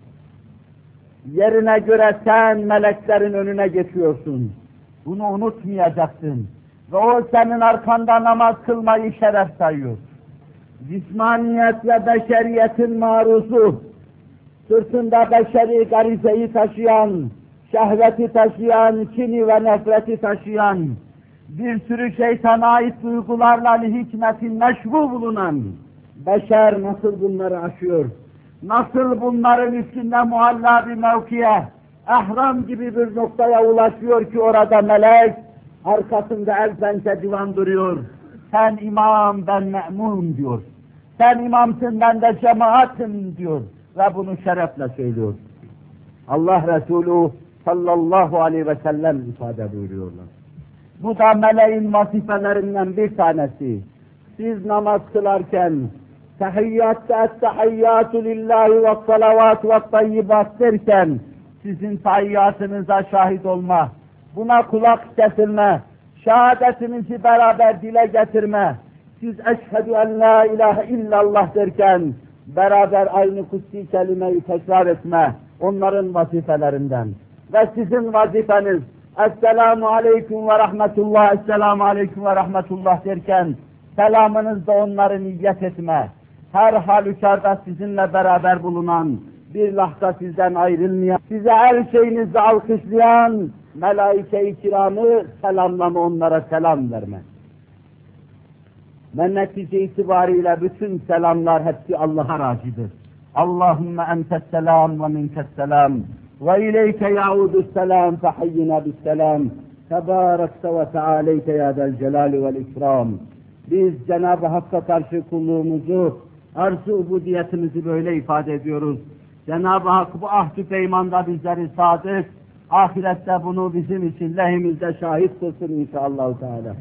Yerine göre sen meleklerin önüne geçiyorsun. Bunu unutmayacaksın. Ve o senin arkanda namaz kılmayı şeref sayıyor. Cismaniyet ve beşeriyetin maruzu, sırtında beşeri garizeyi taşıyan, şehveti taşıyan, kini ve nefreti taşıyan, bir sürü şeytana ait duygularla hikmetin meşbu bulunan beşer nasıl bunları aşıyor? Nasıl bunların üstünde muhalla bir mevkiye, ehram gibi bir noktaya ulaşıyor ki orada melek, arkasında el pense divan duruyor. Sen imam, ben me'mun diyor. Sen imamsın, ben de cemaatim diyor. Ve bunu şerefle söylüyor. Allah Resulü sallallahu aleyhi ve sellem ifade buyuruyorlar. Bu da meleğin vazifelerinden bir tanesi. Siz namaz kılarken tehiyyatta ettehiyyatü lillahi ve salavat ve tayyibat derken sizin tahiyyatınıza şahit olma, buna kulak kesilme, şehadetinizi beraber dile getirme, siz eşhedü en la ilahe illallah derken beraber aynı kutsi kelimeyi tekrar etme, onların vazifelerinden. Ve sizin vazifeniz Esselamu aleyküm ve rahmetullah, Esselamu aleyküm ve rahmetullah derken selamınızda onları niyet etme. Her halükarda sizinle beraber bulunan, bir lahza sizden ayrılmayan, size her şeyinizi alkışlayan melaike-i kiramı selamlama, onlara selam verme. Ve netice itibariyle bütün selamlar hepsi Allah'a racidir. Allahümme entes selam ve minkes selam ve ileyke ya'udus selam fehayyina bis selam tebârekte ve teâleyte ya del celâli vel ikram. Biz Cenab-ı Hakk'a karşı kulluğumuzu, arz-ı ubudiyetimizi böyle ifade ediyoruz. Cenab-ı Hak bu ahd-ı peymanda bizleri sadık, ahirette bunu bizim için lehimizde şahit kılsın inşallah Teala.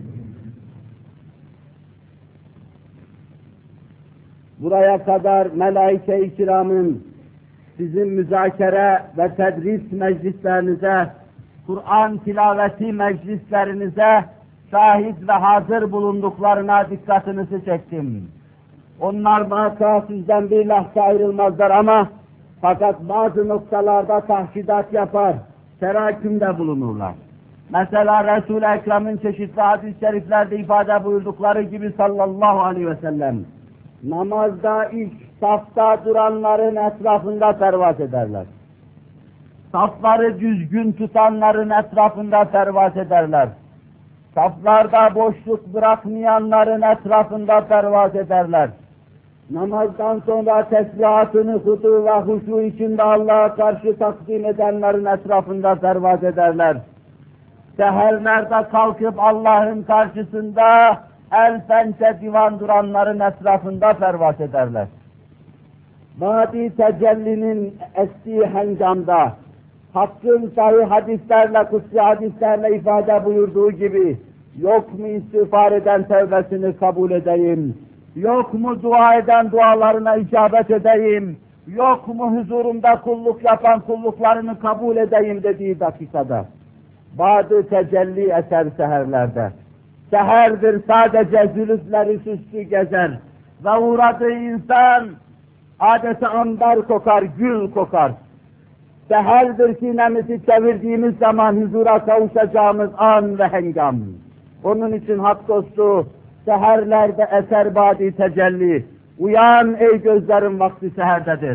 Buraya kadar melaike-i kiramın sizin müzakere ve tedris meclislerinize, Kur'an tilaveti meclislerinize şahit ve hazır bulunduklarına dikkatinizi çektim. Onlar muhakkak sizden bir lahza ayrılmazlar ama fakat bazı noktalarda tahkidat yapar, terakümde bulunurlar. Mesela Resul-i Ekrem'in çeşitli hadis-i şeriflerde ifade buyurdukları gibi sallallahu aleyhi ve sellem, namazda ilk safta duranların etrafında pervaz ederler. Safları düzgün tutanların etrafında pervaz ederler. Saflarda boşluk bırakmayanların etrafında pervaz ederler. Namazdan sonra tesbihatını hudu ve huşu içinde Allah'a karşı takdim edenlerin etrafında pervaz ederler. Seherlerde kalkıp Allah'ın karşısında el pense divan duranların etrafında pervaz ederler. Vadi tecellinin estiği hengamda, Hakk'ın sahih hadislerle, kutsi hadislerle ifade buyurduğu gibi, yok mu istiğfar eden tevbesini kabul edeyim, yok mu dua eden dualarına icabet edeyim, yok mu huzurumda kulluk yapan kulluklarını kabul edeyim dediği dakikada, Vadi tecelli eser seherlerde. Seherdir sadece zülüfleri süslü gezer ve uğradığı insan adeta ambar kokar, gül kokar. Seherdir sinemizi çevirdiğimiz zaman huzura kavuşacağımız an ve hengam. Onun için hak dostu, seherlerde eser badi tecelli. Uyan ey gözlerin vakti seherdedir.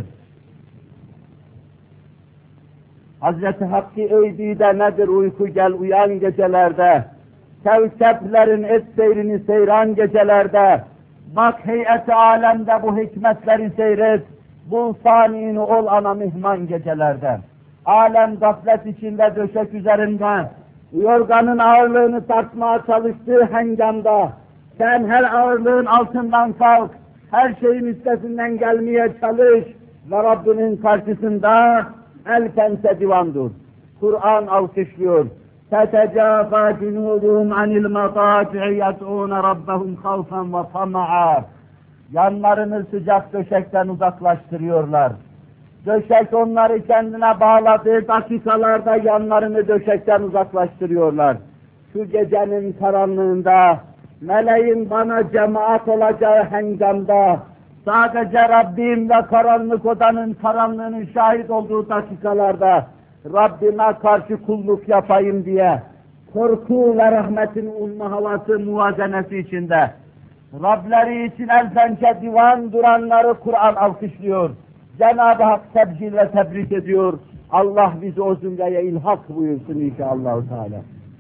Hazreti Hakk'ı övdüğü de nedir uyku gel uyan gecelerde. Kevkeplerin et seyrini seyran gecelerde. Bak heyeti alemde bu hikmetleri seyret. Bul saniini ol ana mihman gecelerde. Alem gaflet içinde döşek üzerinde. Yorganın ağırlığını tartmaya çalıştığı hengamda. Sen her ağırlığın altından kalk. Her şeyin üstesinden gelmeye çalış. Ve Rabbinin karşısında el pense divan dur. Kur'an alkışlıyor. تَتَجَافَى جُنُوبُهُمْ عَنِ الْمَضَاجِعِ يَدْعُونَ رَبَّهُمْ خَوْفًا وَطَمَعًا. Yanlarını sıcak döşekten uzaklaştırıyorlar. Döşek onları kendine bağladığı dakikalarda yanlarını döşekten uzaklaştırıyorlar. Şu gecenin karanlığında, meleğin bana cemaat olacağı hengamda, sadece Rabbim ve karanlık odanın karanlığının şahit olduğu dakikalarda, Rabbime karşı kulluk yapayım diye, korku ve rahmetin umma havası muvazenesi içinde, Rableri için elbence divan duranları Kur'an alkışlıyor. Cenab-ı Hak tebcil ve tebrik ediyor. Allah bizi o zümreye ilhak buyursun inşallah Teala.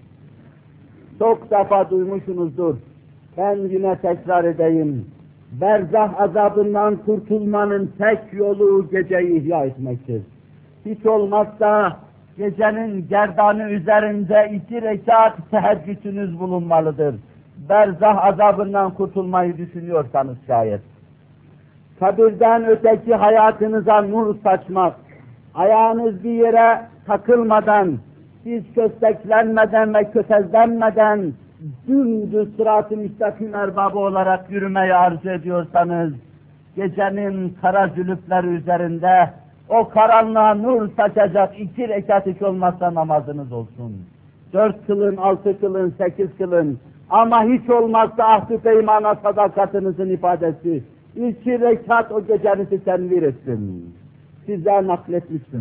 Çok defa duymuşsunuzdur. Ben yine tekrar edeyim. Berzah azabından kurtulmanın tek yolu geceyi ihya etmektir. Hiç olmazsa gecenin gerdanı üzerinde iki rekat teheccüdünüz bulunmalıdır. Berzah azabından kurtulmayı düşünüyorsanız şayet. Kabirden öteki hayatınıza nur saçmak, ayağınız bir yere takılmadan, siz kösteklenmeden ve kötezlenmeden dümdüz sırat-ı müstakim erbabı olarak yürümeyi arzu ediyorsanız, gecenin kara zülüfleri üzerinde o karanlığa nur saçacak iki rekat hiç olmazsa namazınız olsun. Dört kılın, altı kılın, sekiz kılın ama hiç olmazsa ahd-ı peymana sadakatinizin ifadesi. İki rekat o gecenizi tenvir etsin. Size nakletmiştim.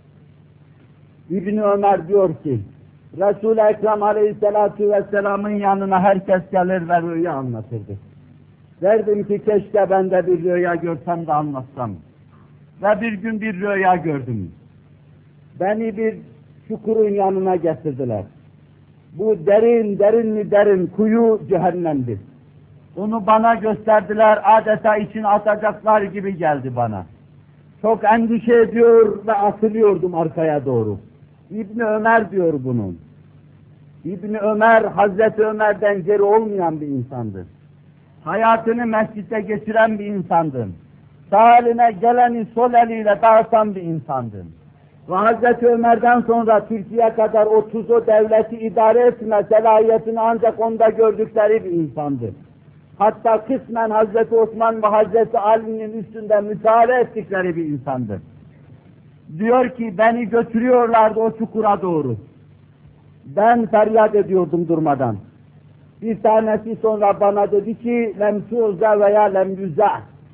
İbn-i Ömer diyor ki, Resul-i Ekrem Aleyhisselatü Vesselam'ın yanına herkes gelir ve rüya anlatırdı. Derdim ki keşke ben de bir rüya görsem de anlatsam. Ve bir gün bir rüya gördüm. Beni bir çukurun yanına getirdiler. Bu derin, derin mi derin kuyu cehennemdir. Onu bana gösterdiler, adeta içine atacaklar gibi geldi bana. Çok endişe ediyor ve atılıyordum arkaya doğru. İbn-i Ömer diyor bunun. İbn-i Ömer, Hazreti Ömer'den geri olmayan bir insandır. Hayatını mescitte geçiren bir insandır. Sağ eline geleni sol eliyle dağıtan bir insandır. Ve Hazreti Ömer'den sonra Türkiye kadar otuz o devleti idare etme selahiyetini ancak onda gördükleri bir insandır. Hatta kısmen Hazreti Osman ve Hazreti Ali'nin üstünde müsaade ettikleri bir insandır. Diyor ki beni götürüyorlardı o çukura doğru. Ben feryat ediyordum durmadan. Bir tanesi sonra bana dedi ki lem tu'za veya lem yüza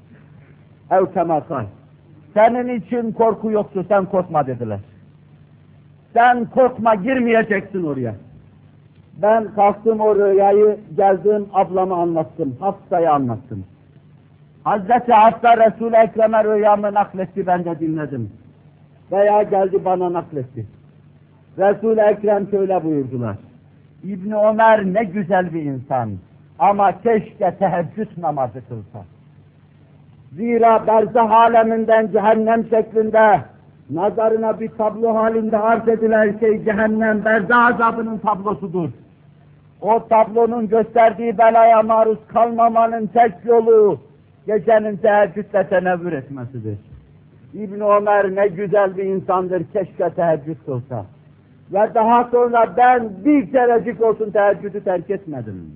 ev kemakal. Senin için korku yoktu, sen korkma dediler. Sen korkma, girmeyeceksin oraya. Ben kalktım o rüyayı, geldim ablama anlattım, Hafsa'ya anlattım. Hazreti Hafsa Resul-i Ekrem'e rüyamı nakletti, ben de dinledim. Veya geldi bana nakletti. Resul-i Ekrem şöyle buyurdular. İbn Ömer ne güzel bir insan ama keşke teheccüd namazı kılsa. Zira berzah aleminden cehennem şeklinde nazarına bir tablo halinde arz edilen şey cehennem berzah azabının tablosudur. O tablonun gösterdiği belaya maruz kalmamanın tek yolu gecenin teheccüdle tenevvür etmesidir. İbn Ömer ne güzel bir insandır, keşke teheccüd kılsa. Ve daha sonra ben bir kerecik olsun teheccüdü terk etmedim.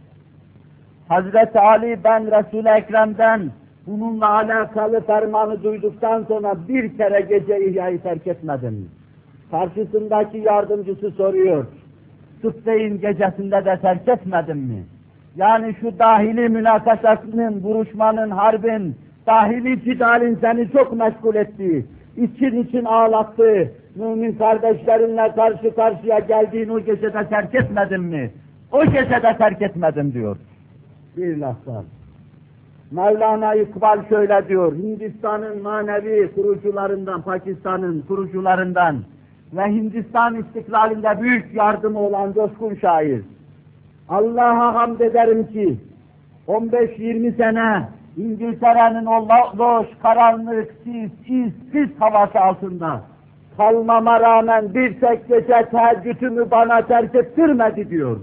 Hazreti Ali ben Resul-i Ekrem'den bununla alakalı fermanı duyduktan sonra bir kere gece ihyayı terk etmedim. Karşısındaki yardımcısı soruyor, Sıddık'ın gecesinde de terk etmedin mi? Yani şu dahili münakaşasının, vuruşmanın, harbin, dahili cidalin seni çok meşgul etti, için için ağlattı, mümin kardeşlerinle karşı karşıya geldiğin o gecede terk etmedin mi? O gecede terk etmedim diyor. Bir laflar. Mevlana İkbal şöyle diyor, Hindistan'ın manevi kurucularından, Pakistan'ın kurucularından ve Hindistan istiklalinde büyük yardımı olan coşkun şair. Allah'a hamd ederim ki on beş yirmi sene İngiltere'nin o loş, karanlık, sis, is, pis havası altında kalmama rağmen bir tek gece teheccüdümü bana terk ettirmedi diyor.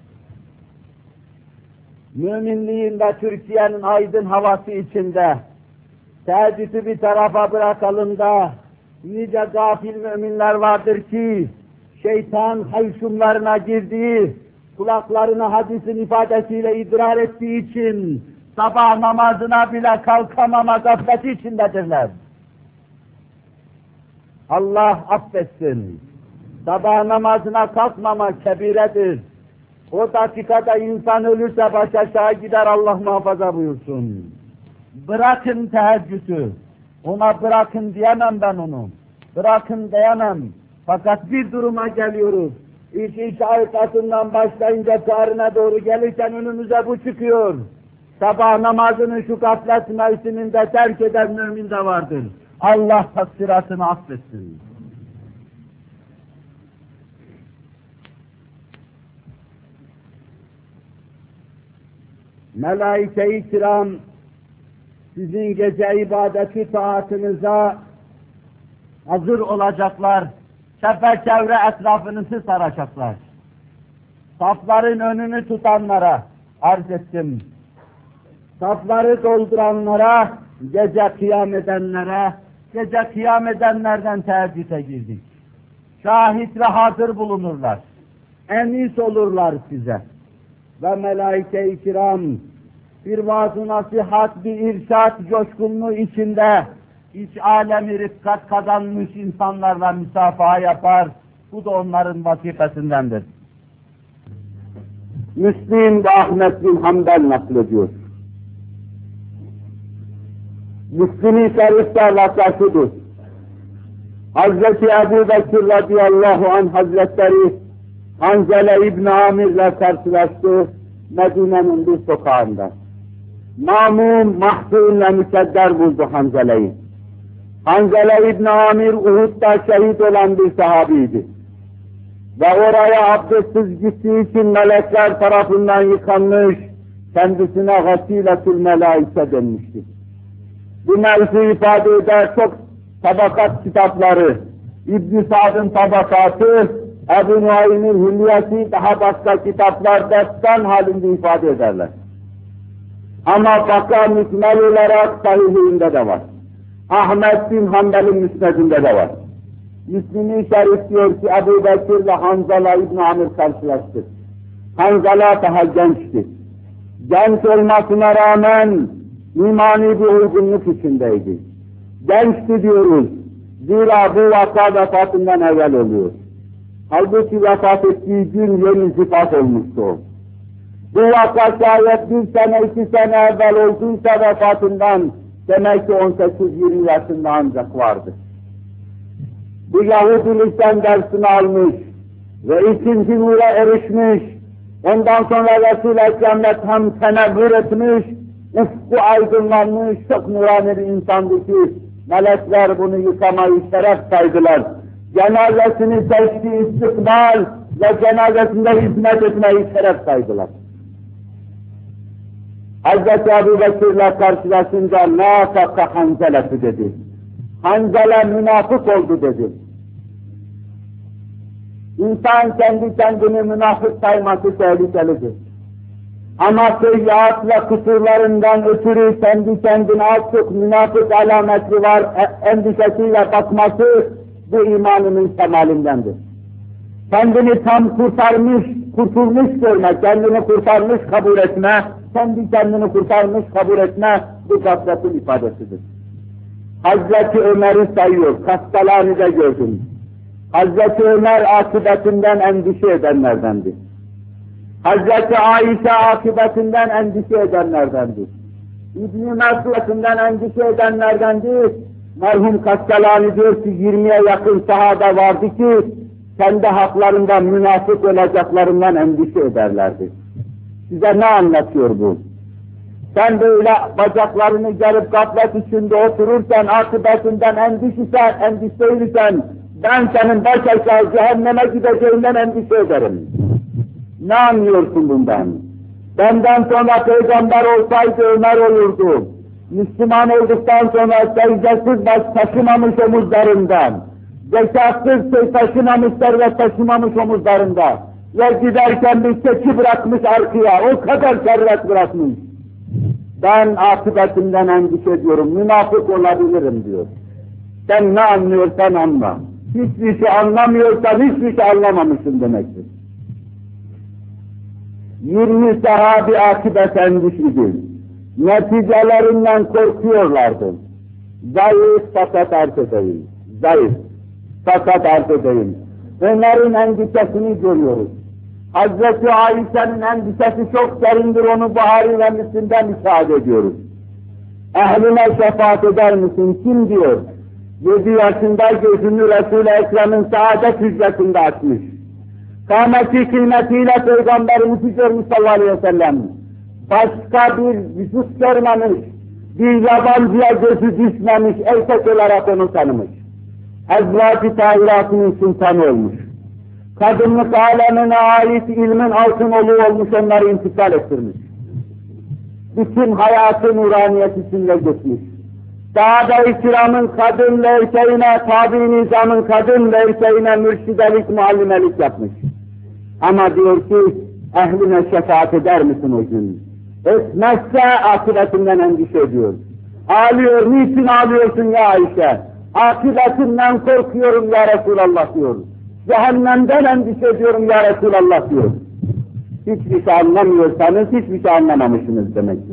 Müminliğin ve Türkiye'nin aydın havası içinde teheccüdü bir tarafa bırakalım da nice gafil müminler vardır ki şeytan hayşumlarına girdiği, kulaklarını hadisin ifadesiyle idrar ettiği için sabah namazına bile kalkamama gafleti içindedirler. Allah affetsin. Sabah namazına kalkmama kebiredir. O dakikada insan ölürse baş aşağı gider, Allah muhafaza buyursun. Bırakın teheccüdü. Ona bırakın diyemem ben onu. Bırakın diyemem. Fakat bir duruma geliyoruz. İş iş ayakasından başlayınca karına doğru gelirken önümüze bu çıkıyor. Sabah namazını şu gaflet mevsiminde terk eden mümin de vardır. Allah taksiratını affetsin. Melaike-i kiram sizin gece ibadeti taatınıza hazır olacaklar, çepeçevre etrafınızı saracaklar. Safların önünü tutanlara arz ettim. Safları dolduranlara, gece kıyam edenlere, gece kıyam edenlerden teheccüde girdik. Şahit ve hazır bulunurlar. Enis olurlar size. Ve melaike-i kiram bir vaaz-ı nasihat, bir irşad coşkunluğu içinde iç alemi rifkat kazanmış insanlarla müsafaha yapar. Bu da onların vazifesindendir. Müslim ve Ahmet bin Hanbel naklediyor. Müslim-i Şerif'te lafza şudur. Hazreti Ebu Bekir radıyallahu anh hazretleri Hanzele İbn-i Amir'le karşılaştı Medine'nin bir sokağında. Mamum mahzunla mükedder buldu Hanzele'yi. Hanzele İbn-i Amir Uhud'da şehit olan bir sahabiydi. Ve oraya abdestsiz gittiği için melekler tarafından yıkanmış, kendisine gasiletül melaike denmişti. Bu mevzu ifade eder çok tabakat kitapları, İbn-i Sa'd'ın tabakatı, Ebu Nuaym'in Hülyesi, daha başka kitaplar destan halinde ifade ederler. Ama vaka mükmel olarak sahihliğinde de var. Ahmet bin Hanbel'in müsnedinde de var. Müslim-i Şerif diyor ki Ebu Bekir ile Hanzala İbn-i Amir karşılaştı. Hanzala daha gençti. Genç olmasına rağmen imani bir uygunluk içindeydi. Gençti diyoruz. Zira bu vaka vefatından evvel oluyor. Halbuki vefat ettiği gün yeni zifaf olmuştu o. Bu vaka şayet bir sene, iki sene evvel olduysa vefatından demek ki on sekiz yirmi yaşında ancak vardı. Bu Yahudilikten dersini almış ve ikinci nura erişmiş, ondan sonra Resul-i Ekrem'le tam tenevvür etmiş, ufku aydınlanmış, çok nurani bir insandı ki melekler bunu yıkamayı şeref saydılar. Cenazesini seçti istikbal ve cenazesinde hizmet etmeyi şeref saydılar. Hazreti Ebu Bekir'le karşılaşınca nâfaka Hanzele'si dedi. Hanzele münafık oldu dedi. İnsan kendi kendini münafık sayması tehlikelidir. Ama seyyiat ve kusurlarından ötürü kendi kendine az çok münafık alameti var, endişesiyle bakması bu imanının kemalindendir. Kendini tam kurtarmış, kurtulmuş görme, kendini kurtarmış kabul etme, kendi kendini kurtarmış kabul etme, bu gafletin ifadesidir. Hazreti Ömer'i sayıyor, Kastalani'de gördüm. Hazreti Ömer akıbetinden endişe edenlerdendi. Hazreti Ayşe akıbetinden endişe edenlerdendi. İbn-i Mesud'dan endişe edenlerdendi. Merhum Kastalani diyor ki yirmiye yakın sahabe vardı ki kendi haklarından münafık olacaklarından endişe ederlerdi. Size ne anlatıyor bu? Sen böyle bacaklarını gerip gaflet içinde otururken, akıbetinden endişesen, endişeliysen, ben senin baş aşağı cehenneme gideceğinden endişe ederim. Ne anlıyorsun bundan? Benden sonra peygamber olsaydı Ömer olurdu. Müslüman olduktan sonra secdesiz baş taşımamış omuzlarından, zekatsız şey taşımamış servet taşımamış omuzlarında ve giderken bir keçi bırakmış arkaya, o kadar servet bırakmış. Ben akıbetimden endişe ediyorum, münafık olabilirim diyor. Sen ne anlıyorsan anla. Hiçbir şey anlamıyorsan hiçbir şey anlamamışsın demektir. Yirmi sahabi akibet endişliydi. Neticelerinden korkuyorlardı. Zayıf fakat arz değil. Zayıf fakat arz değil. Onların endişesini görüyoruz. Hazreti Ayşe'nin endişesi çok derindir, onu Buhari ve Müslim'den müşahede ediyoruz. Ehline şefaat eder misin? Kim diyor? Yedi yaşında gözünü Resul-i Ekrem'in saadet hücresinde açmış. Kâmeti kıymetiyle Peygamberimizi görmüş sallallahu aleyhi ve sellem. Başka bir vücut görmemiş, bir yabancıya gözü düşmemiş, erkek olarak onu tanımış. Ezvâc-ı tahiratının sultanı olmuş. Kadınlık alemine ait ilmin altın oluğu olmuş, onları intikal ettirmiş. Bütün hayatı nuraniyet içinde geçmiş. Sahabe-i kiramın kadın ve erkeğine, tabi-i nizamın kadın ve erkeğine mürşidelik, muallimelik yapmış. Ama diyor ki, ehline şefaat eder misin o gün? Etmezse akıbetinden endişe ediyor. Ağlıyor, niçin ağlıyorsun ya Ayşe? Akıbetinden korkuyorum ya Resulallah diyor. Cehennemden endişe ediyorum ya Resulallah diyor. Hiçbir şey anlamıyorsanız hiçbir şey anlamamışsınız demektir.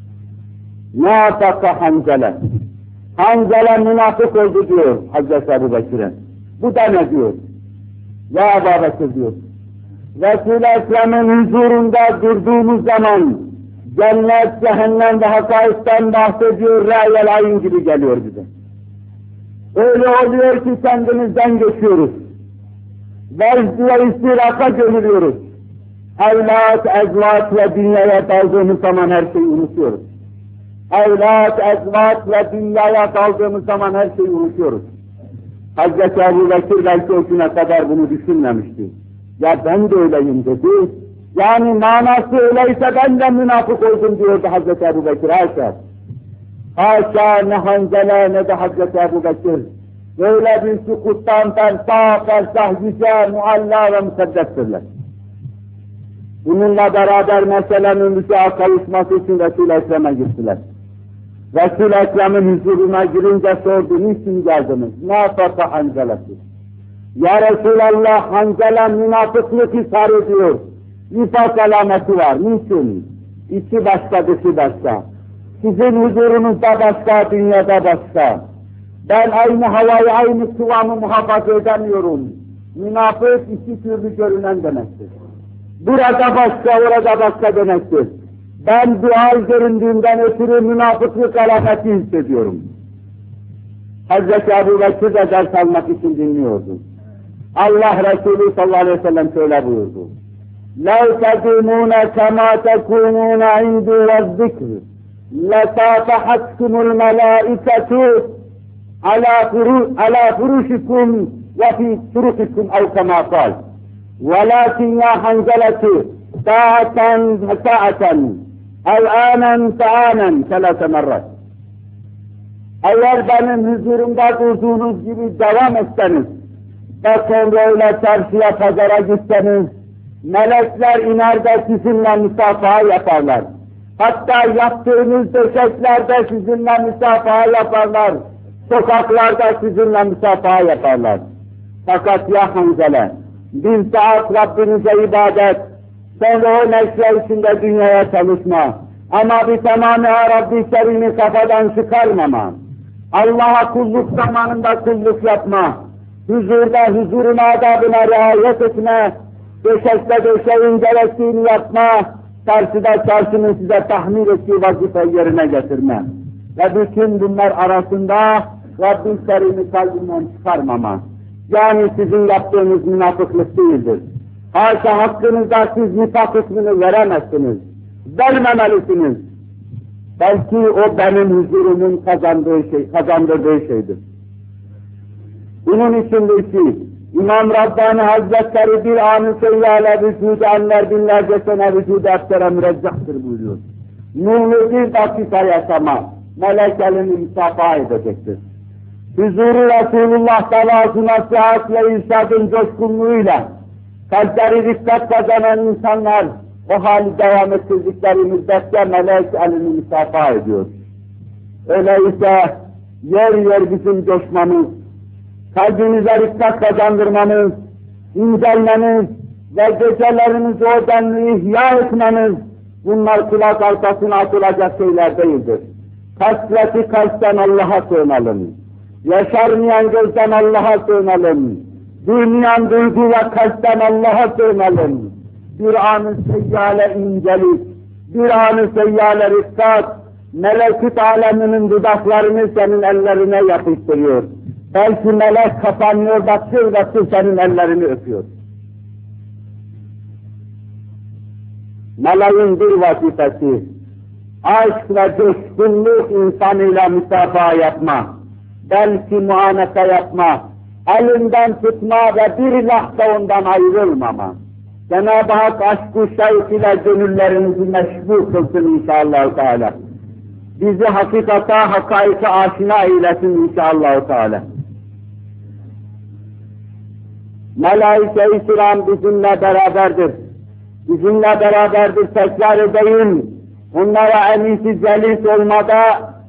Nâfaka Hanzele. Hanzele münafık oldu diyor Hazreti Ebu Bekir'e. Bu da ne diyor? Ya Ebu Bekir diyor. Resul-i Ekrem'in huzurunda durduğumuz zaman cennet, cehennem ve hakaikten bahsediyor, râyel ayın gibi geliyor bize. Öyle oluyor ki kendimizden geçiyoruz. Vecd ve istiraka gömülüyoruz. Evlat, ezvat ve dünyaya daldığımız zaman her şeyi unutuyoruz. Evlat, ezvat ve dünyaya daldığımız zaman her şeyi unutuyoruz. Hazreti Ebu Bekir belki o güne kadar bunu düşünmemişti. Ya ben de öyleyim dedi. Yani manası öyleyse ben de münafık oldum diyordu Hazreti Ebu Bekir. Haşa. Haşa ne Hanzele ne de Hazreti Ebu Bekir. Böyle bir sukuttan fersah fersah yüce, mualla ve mukaddestirler. Bununla beraber meselenin müsaade kavuşması için Resul-i Ekrem'e gittiler. Resul-i Ekrem'in huzuruna girince sordu, niçin geldiniz? Nâfaka Hanzele'si. Ya Resulallah, Hanzele münafıklık ishar ediyor. Nifak alameti var, niçin? İçi başka, dışı başka. Sizin huzurunuzda başka, dünyada başka. Ben aynı havayı, aynı kıvamı muhafaza edemiyorum. Münafık iki türlü görünen demektir. Burada başka, orada başka demektir. Ben dual göründüğümden ötürü münafıklık alameti hissediyorum. Hazreti Ebu Bekir de ders almak için dinliyordu. Allah Resulü sallallahu aleyhi ve sellem şöyle buyurdu. لَوْ تَدُمُونَ كَمَا تَكُونُونَ عِنْدُ وَالذِّكْرِ لَتَافَحَتْكُمُ الْمَلَائِكَةُ عَلَى فُرُوشِكُمْ وَفِي طُرُقِكُمْ اَوْ كَمَا قَالَ وَلَكِنْ يَا حَنْزَلَةُ سَاعَةً فَسَاعَةً اَلْآنًا فَآنًا ثَلَاثَ مَرَّةٍ. Eğer benim huzurumda durduğunuz gibi devam etseniz ve sonra öyle çarşıya pazara gitseniz, melekler iner de sizinle müsafaha yaparlar. Hatta yaptığınız döşeklerde sizinle müsafaha yaparlar. Sokaklarda sizinle müsafaha yaparlar. Fakat ya Hanzele, bir saat Rabbinize ibadet, sonra o neşre içinde dünyaya çalışma. Ama bir tamamı Rabbi Kerim'i kafadan çıkarmama. Allah'a kulluk zamanında kulluk yapma. Huzurda huzurun adabına riayet etme. Döşekte döşeğin gerektiğini yapma. Çarşıda çarşının size tahmin ettiği vazifeyi yerine getirme. Ve bütün bunlar arasında Rabbi Kerim'i kalbinden çıkarmama. Yani sizin yaptığınız münafıklık değildir. Haşa hakkınızda siz nifak hükmünü veremezsiniz. Vermemelisiniz. Belki o benim huzurumun kazandığı şey, kazandırdığı şeydir. Bunun içindir ki İmam Rabbani Hazretleri bir an-ı seyyâle vücudu anlar binlerce sene vücudu eftere müreccahtır buyuruyor. Nurlu bir dakika yaşama, melek elini müsafaha edecektir. Huzuru Resulullah davasına sıhhat ve irşadın coşkunluğuyla kalpleri dikkat kazanan insanlar o hali devam ettirdikleri müddetçe melek elini müsafaha ediyor. Öyleyse yer yer bizim coşmamız, kalbinize rikkat kazandırmanız, incelmeniz ve gecelerinizi o denli ihya etmeniz, bunlar kulak arkasına atılacak şeyler değildir. Kasveti kalpten Allah'a sığınalım. Yaşarmayan gözden Allah'a sığınalım. Duymayan duygu ve kalpten Allah'a sığınalım. Bir an-ı seyyale incelik, bir an-ı seyyale rikkat, melekut aleminin dudaklarını senin ellerine yapıştırıyor. Belki melek kapanıyor, bakıyor bakıyor senin ellerini öpüyor. Meleğin bir vazifesi, aşk ve coşkunluk insanıyla müsabaka yapma, belki muanese yapma, elinden tutma ve bir lahza ondan ayrılmama. Cenab-ı Hak aşk-ı şevk ile gönüllerinizi meşgul kılsın inşallah Teala. Bizi hakikata, hakaike aşina eylesin inşallah Teala. Melaike-i kiram bizimle beraberdir. Bizimle beraberdir, tekrar edeyim. Onlara en-iyisi celis olmada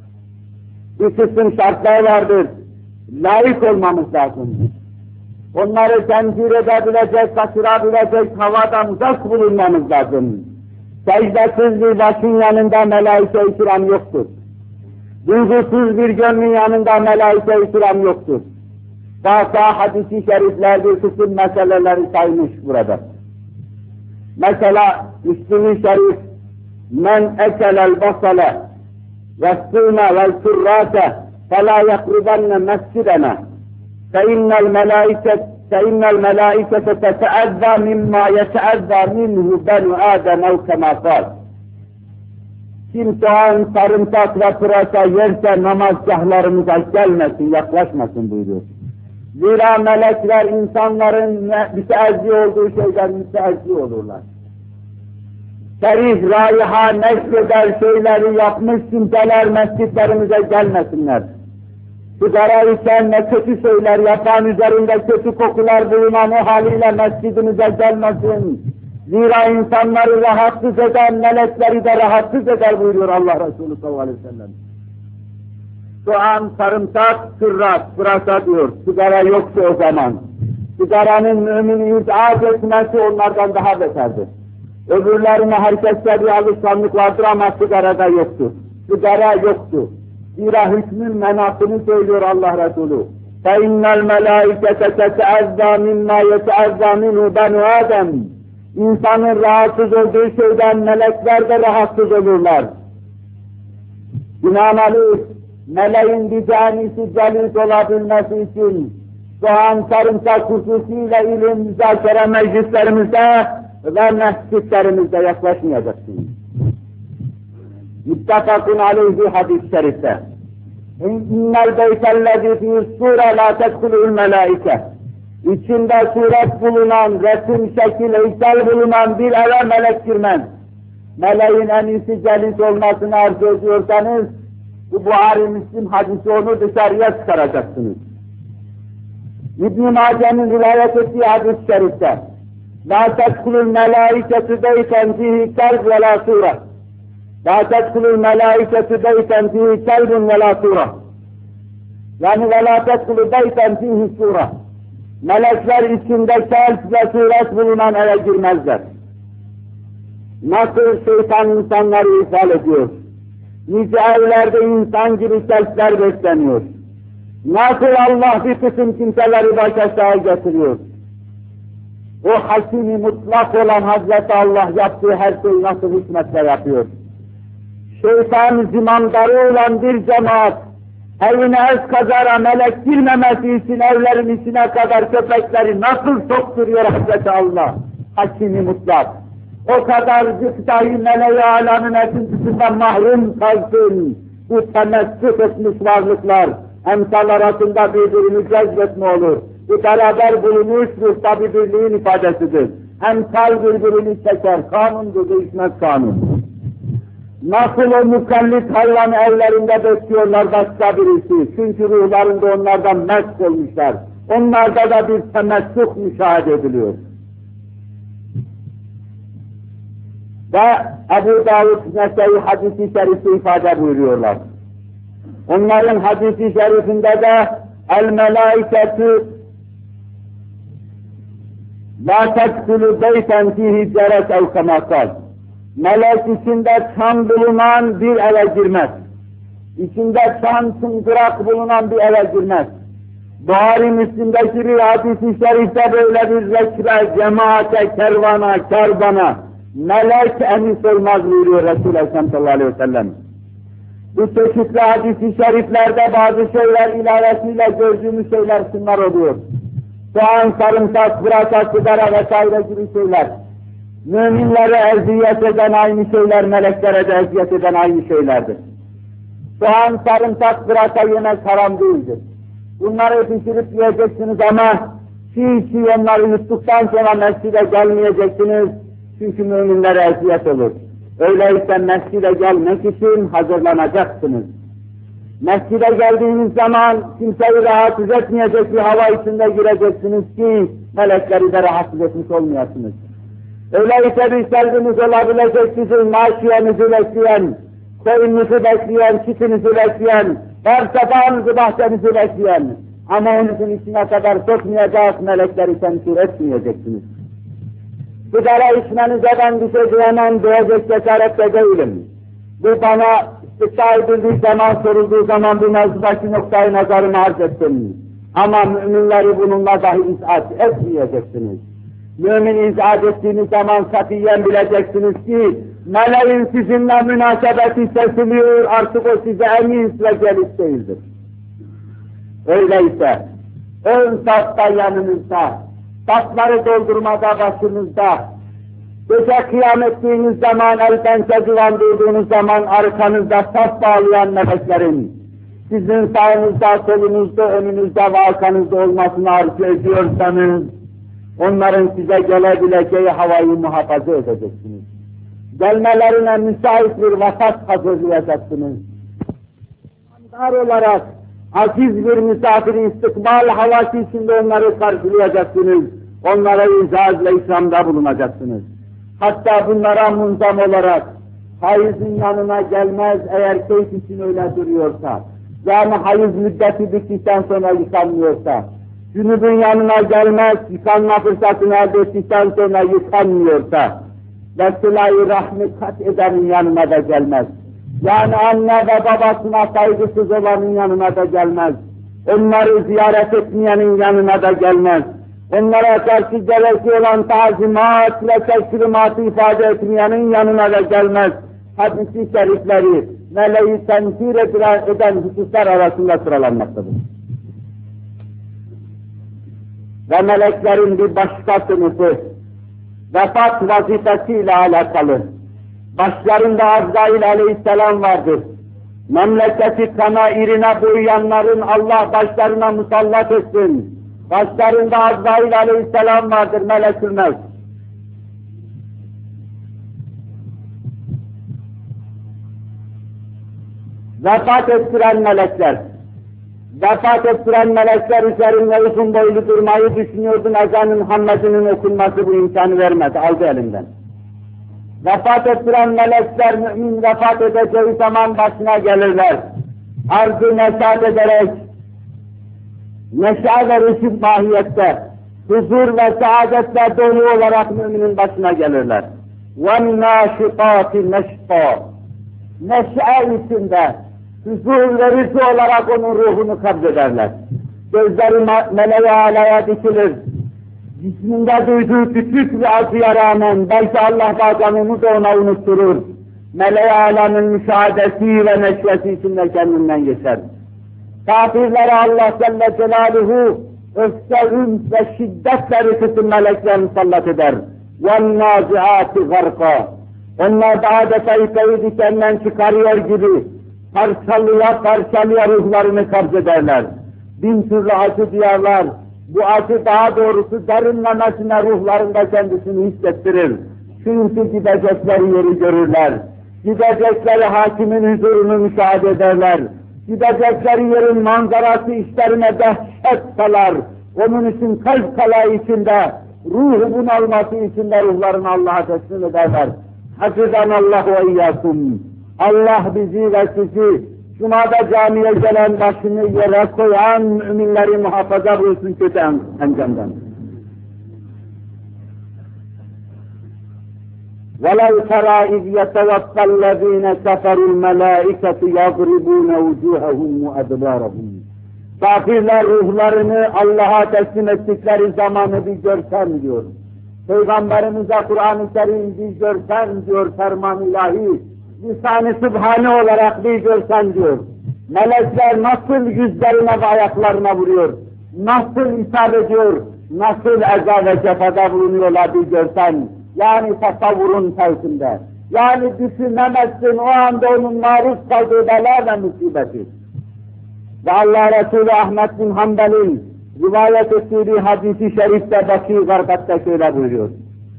bir kısım şartlar vardır. Layık olmamız lazım. Onları tenzir edebilecek, kaçırabilecek havadan uzak bulunmamız lazım. Secdesiz bir başın yanında melaike-i kiram yoktur. Duygusuz bir gönlün yanında melaike-i kiram yoktur. Daha hadis-i şerifler bir kısım meseleleri saymış burada. Mesela Müslüm-i Şerif, men ekelel basale ve sûne vel kurrâte felâ yakribenne mescidena فإن الملائكة فإن الملائكة تتأذى مما يتأذى منه بنو آدم أو كما قال. Kim soğan, sarımsak ve pırasa yerse namazgahlarımıza gelmesin, yaklaşmasın buyuruyor. Zira melekler insanların müteezzi olduğu şeyden müteezzi olurlar. Şerif, raiha, neşreder şeyleri yapmış kimseler mescitlerimize gelmesinler. Sigara içen ve kötü şeyler yapan, üzerinde kötü kokular bulunan o haliyle mescidimize gelmesin. Zira insanları rahatsız eden melekleri de rahatsız eder buyuruyor Allah Resulü sallallahu aleyhi ve sellem. Soğan, sarımsak, sırrat, pırasa diyor. Sigara yoksa o zaman. Sigaranın mümini izaz etmesi onlardan daha beterdir. Öbürlerine herkeste bir alışkanlık vardır ama sigarada yoktur. Sigara yoktur. Zira hükmün menasını söylüyor Allah Resulü. فَاِنَّ الْمَلَائِكَةَ تَتَعَزَّى مِمَّا يَتَعَزَّى مِنْهُ بَنُ آدَمٍ. İnsanın rahatsız olduğu şeyden melekler de rahatsız olurlar. Binaenaleyh, meleğin bir canisi celis olabilmesi için soğan, sarımsak hususuyla ilim, müzakere meclislerimizde ve mescitlerimizde yaklaşmayacaksınız. Muttefakun aleyhi hadis-i şerifte. İnnel beytellezî fîs-sûre lâ tedhulûl melâike. İçinde suret bulunan, resim, şekil, heykel bulunan bir eve melek girmez. Meleğin en iyisi celis olmasını arzu ediyorsanız, bu Buhari Müslim hadisi onu dışarıya çıkaracaksınız. İbn-i Mace'nin rivayet ettiği hadis-i şerifte. لَا تَدْخُلُ الْمَلَائِكَةُ بَيْتًا فِيهِ كَلْبٌ وَلَا سُورَةٌ لَا تَدْخُلُ الْمَلَائِكَةُ بَيْتًا فِيهِ كَلْبٌ وَلَا سُورَةٌ. Yani وَلَا تَدْخُلُ بَيْتًا فِيهِ سُورَةٌ. Melekler içinde kelp ve suret bulunan eve girmezler. Nasıl şeytan insanları ithal ediyor? Nice evlerde insan gibi kelpler besleniyor. Nasıl Allah bir kısım kimseleri baş aşağı getiriyor? O hakimi mutlak olan Hazreti Allah yaptığı her şeyi nasıl hikmetle yapıyor? Şeytan zimandarı olan bir cemaat, evine eskazara melek girmemesi için evlerin içine kadar köpekleri nasıl sokturuyor Hazreti Allah? Hakimi mutlak. O kadar dahi meleği alanın esintisinden mahrum kalsın. Bu temessük etmiş varlıklar, emsal arasında birbirini cezbetme olur. Bu beraber bulunmuş ruhta bir birliğin ifadesidir. Emsal birbirini çeker, kanundur, değişmez kanun. Nasıl o mukallit hayvan evlerinde bekliyorlar başka birisi, çünkü ruhlarında onlardan mest olmuşlar. Onlarda da bir temessük müşahede ediliyor. Ve Ebu Davud Nese'yi hadis-i şerifi ifade buyuruyorlar. Onların hadis-i şerifinde de El melaiketu la tedhulu beyten fihi ceret ev kema kal. Melek içinde çan bulunan bir eve girmez. İçinde çan çıngırak bulunan bir eve girmez. Buhari Müslim'deki bir hadis-i şerifte böyle bir zekre, cemaate, kervana, kervana, melek enis olmaz buyuruyor Resul-i Ekrem sallallahu aleyhi ve sellem. Bu çeşitli hadis-i şeriflerde bazı şeyler ilavesiyle gördüğümüz şeyler şunlar oluyor. Soğan, sarımsak, pırasa, sigara vesaire gibi şeyler. Müminlere eziyet eden aynı şeyler, meleklere de eziyet eden aynı şeylerdir. Soğan, sarımsak, pırasa yemek haram değildir. Bunları pişirip yiyeceksiniz ama çiğ çiğ onları yuttuktan sonra mescide gelmeyeceksiniz. Çünkü müminlere eziyet olur. Öyleyse mescide gelmek için hazırlanacaksınız. Mescide geldiğiniz zaman kimseyi rahatsız etmeyecek bir hava içinde gireceksiniz ki melekleri de rahatsız etmiş olmayasınız. Öyleyse bir sevginiz olabilecek sizin maşiyenizi bekleyen, koyunuzu bekleyen, çitinizi bekleyen, her sabahınızı bahçenizi bekleyen ama onunuzun içine kadar sokmayacak melekleri temsil etmeyeceksiniz. Sigara içmenize ben bir şey diyemem diyecek cesarette değilim. Bu bana istikra edildiği zaman, sorulduğu zaman bu mevzudaki noktayı nazarımı arz ettim. Ama müminleri bununla dahi izah etmeyeceksiniz. Mümin izah ettiğiniz zaman katiyen bileceksiniz ki meleğin sizinle münasebeti kesiliyor, artık o size enis ve gelis değildir. Öyleyse ön safta yanınızda, safları doldurmada başınızda, gece kıyam ettiğiniz zaman, el pençe divandırdığınız zaman arkanızda saf bağlayan meleklerin, sizin sağınızda, solunuzda, önünüzde ve arkanızda olmasını arzu ediyorsanız, onların size gelebileceği havayı muhafaza edeceksiniz. Gelmelerine müsait bir vasat hazırlayacaksınız. Andar olarak aziz bir misafiri istikbal havası içinde onları karşılayacaksınız. Onlara izaz ve ikramda bulunacaksınız. Hatta bunlara munzam olarak hayızın yanına gelmez eğer keyif için öyle duruyorsa, yani hayız müddeti bittikten sonra yıkanmıyorsa, cünübün yanına gelmez, yıkanma fırsatını elde ettikten sonra yıkanmıyorsa, ve sıla-i rahmi kat edenin yanına da gelmez. Yani anne ve babasına saygısız olanın yanına da gelmez. Onları ziyaret etmeyenin yanına da gelmez. Onlara karşı gerekli olan tazimat ve teşrimatı ifade etmeyenin yanına da gelmez. Hadis-i şerifleri meleği temsil eden hususlar arasında sıralanmaktadır. Ve meleklerin bir başka sınıfı, vefat vazifesiyle alakalı. Başlarında Azrail aleyhisselam vardır. Memleketi kana irine boyayanların Allah başlarına musallat etsin. Başlarında Azrail aleyhisselam vardır, melekül mevt. Vefat ettiren melekler. Vefat ettiren melekler üzerinde uzun boylu durmayı düşünüyordun, ezanın Muhammed'inin okunması bu imkanı vermedi, aldı elinden. Vefat ettiren melekler mümin vefat edeceği zaman başına gelirler. Arz-ı neşat ederek, neşe ve rüşid mahiyette, huzur ve saadetle dolu olarak müminin başına gelirler. وَالنَّاشِقَاتِ نَشْقًا Neşe içinde, huzur verici olarak onun ruhunu kabzederler. Gözleri meleğe alaya dikilir. Cisminde duyduğu küçük bir acıya rağmen belki Allah bazen onu da ona unutturur. Meleğe alanın müşahadesi ve neşvesi içinde kendinden geçer. Kafirlere Allah Celle Celaluhu öfke, üns ve şiddetle rütüsün melekler musallat eder. وَالنَّازِعَاتِ غَرْقًا Onlar da adeta ipeyi dikenden çıkarıyor gibi parçalıya parçalıya ruhlarını kabz ederler. Bin türlü acı duyarlar. Bu acı daha doğrusu derinlemesine ruhlarında kendisini hissettirir. Çünkü gidecekleri yeri görürler. Gidecekleri hakimin huzurunu müşahede ederler. Gidecekleri yerin manzarası işlerine dehşet salar. Onun için kalp kala içinde, ruhu bunalması içinde ruhlarını Allah'a teslim ederler. Hafizanallahu ve iyyakum. Allah bizi ve sizi Cuma'da camiye gelen başını yere koyan müminleri muhafaza buyursun kötü encamdan. وَلَوْ تَرَى اِذْ يَتَوَفَّى الَّذ۪ينَ كَفَرُوا الْمَلَائِكَةُ يَضْرِبُونَ وُجُوهَهُمْ وَاَدْبَارَهُمْ Kafirler ruhlarını Allah'a teslim ettikleri zamanı bir görsen diyor. Peygamberimize Kur'an-ı Kerim bir görsen diyor ferman ilahi. Lisan-ı Sübhane olarak bir görsen diyor. Melekler nasıl yüzlerine ve ayaklarına vuruyor. Nasıl hitap ediyor. Nasıl eza ve cefada bulunuyorlar bir görsen. Yani tasavvurun fevkinde. Yani düşünemezsin o anda onun maruz kaldığı bela ve musibeti. Ve Allah Resulü Ahmet bin Hanbel'in rivayet ettiği bir hadisi şerifte Baki Garbet'te şöyle buyuruyor.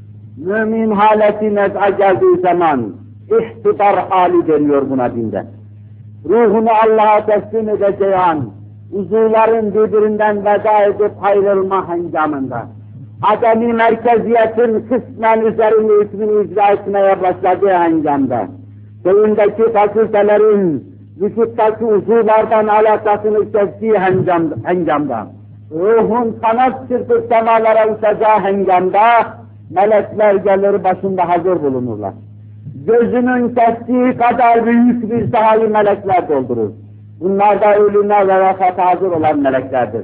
Mümin haleti nez'a geldiği zaman ihtidar hali deniyor buna dinde. Ruhunu Allah'a teslim edeceği an, uzuvların birbirinden veda edip ayrılma hengamında, ademi merkeziyetin kısmen üzerinde hükmünü icra etmeye başladığı hengamda, beyindeki fakültelerin vücuttaki uzuvlardan alakasını kestiği hengamda, ruhun kanat çırpıp semalara uçacağı hengamda, melekler gelir başında hazır bulunurlar. Gözünün kestiği kadar büyük bir sahayı melekler doldurur. Bunlar da ölüme ve vefata hazır olan meleklerdir.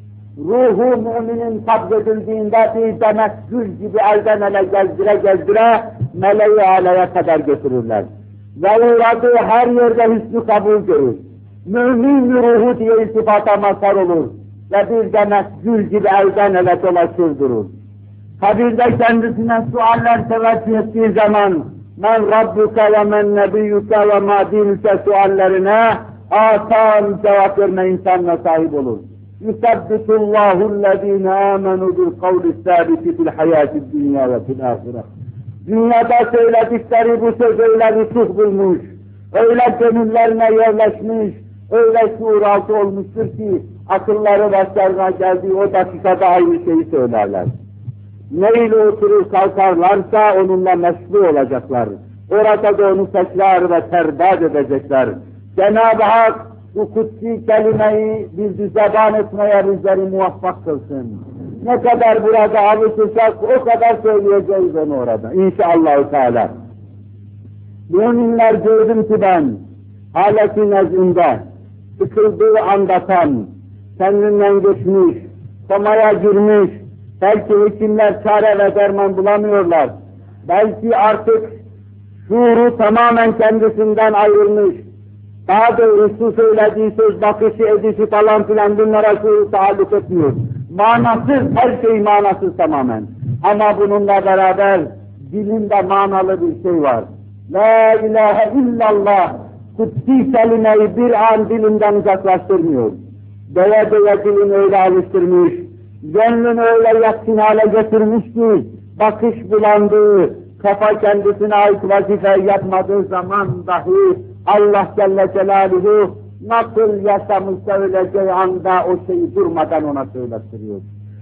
Ruhu müminin kabzedildiğinde bir demet gül gibi elden ele gezdire gezdire meleği aleye kadar götürürler. Ve uğradığı her yerde hüsnü kabul görür. Mümin ruhu diye iltifata mazhar olur. Ve bir demet gül gibi elden ele dolaşır durur. Kabirde kendisine sualler teveccüh ettiği zaman men rabbuka ve men nebiyyuka ve ma dinuke suallerine asan cevap verme insanla sahip olur. يُثَبِّتُ اللّٰهُ الَّذ۪ينَ آمَنُوا بِالْقَوْلِ الثَّابِتِ فِي الْحَيَاةِ الدُّنْيَا وَفِي الْآخِرَةِ Dünyada söyledikleri bu söz öyle rusuh bulmuş, öyle gönüllerine yerleşmiş, öyle şuur altı olmuştur ki akılları başlarına geldiği o dakikada aynı şeyi söylerler. Neyle oturur kalkarlarsa onunla meşru olacaklar. Orada da onu tekrar ve terdat edecekler. Cenab-ı Hak bu kutsi kelimeyi bizi zeban etmeye bizleri muvaffak kılsın. Ne kadar burada alışırsak o kadar söyleyeceğiz onu orada. İnşallah Teala. Müminler gördüm ki ben haleti nezdinde sıkıldığı andatan, kendinden geçmiş, komaya girmiş, belki hekimler çare ve derman bulamıyorlar. Belki artık şuuru tamamen kendisinden ayrılmış. Daha doğrusu söylediği söz, bakışı, edişi falan filan bunlara şuuru taalluk etmiyor. Manasız, her şey manasız tamamen. Ama bununla beraber dilinde manalı bir şey var. La ilahe illallah, kutsi kelimeyi bir an dilinden uzaklaştırmıyor. Döve döve dilini öyle alıştırmış, gönlünü öyle yatkın hale getirmiş ki, bakış bulandığı, kafa kendisine ait vazife yapmadığı zaman dahi Allah Celle Celaluhu nasıl yaşamışsa öleceği anda o şeyi durmadan ona söylettiriyor.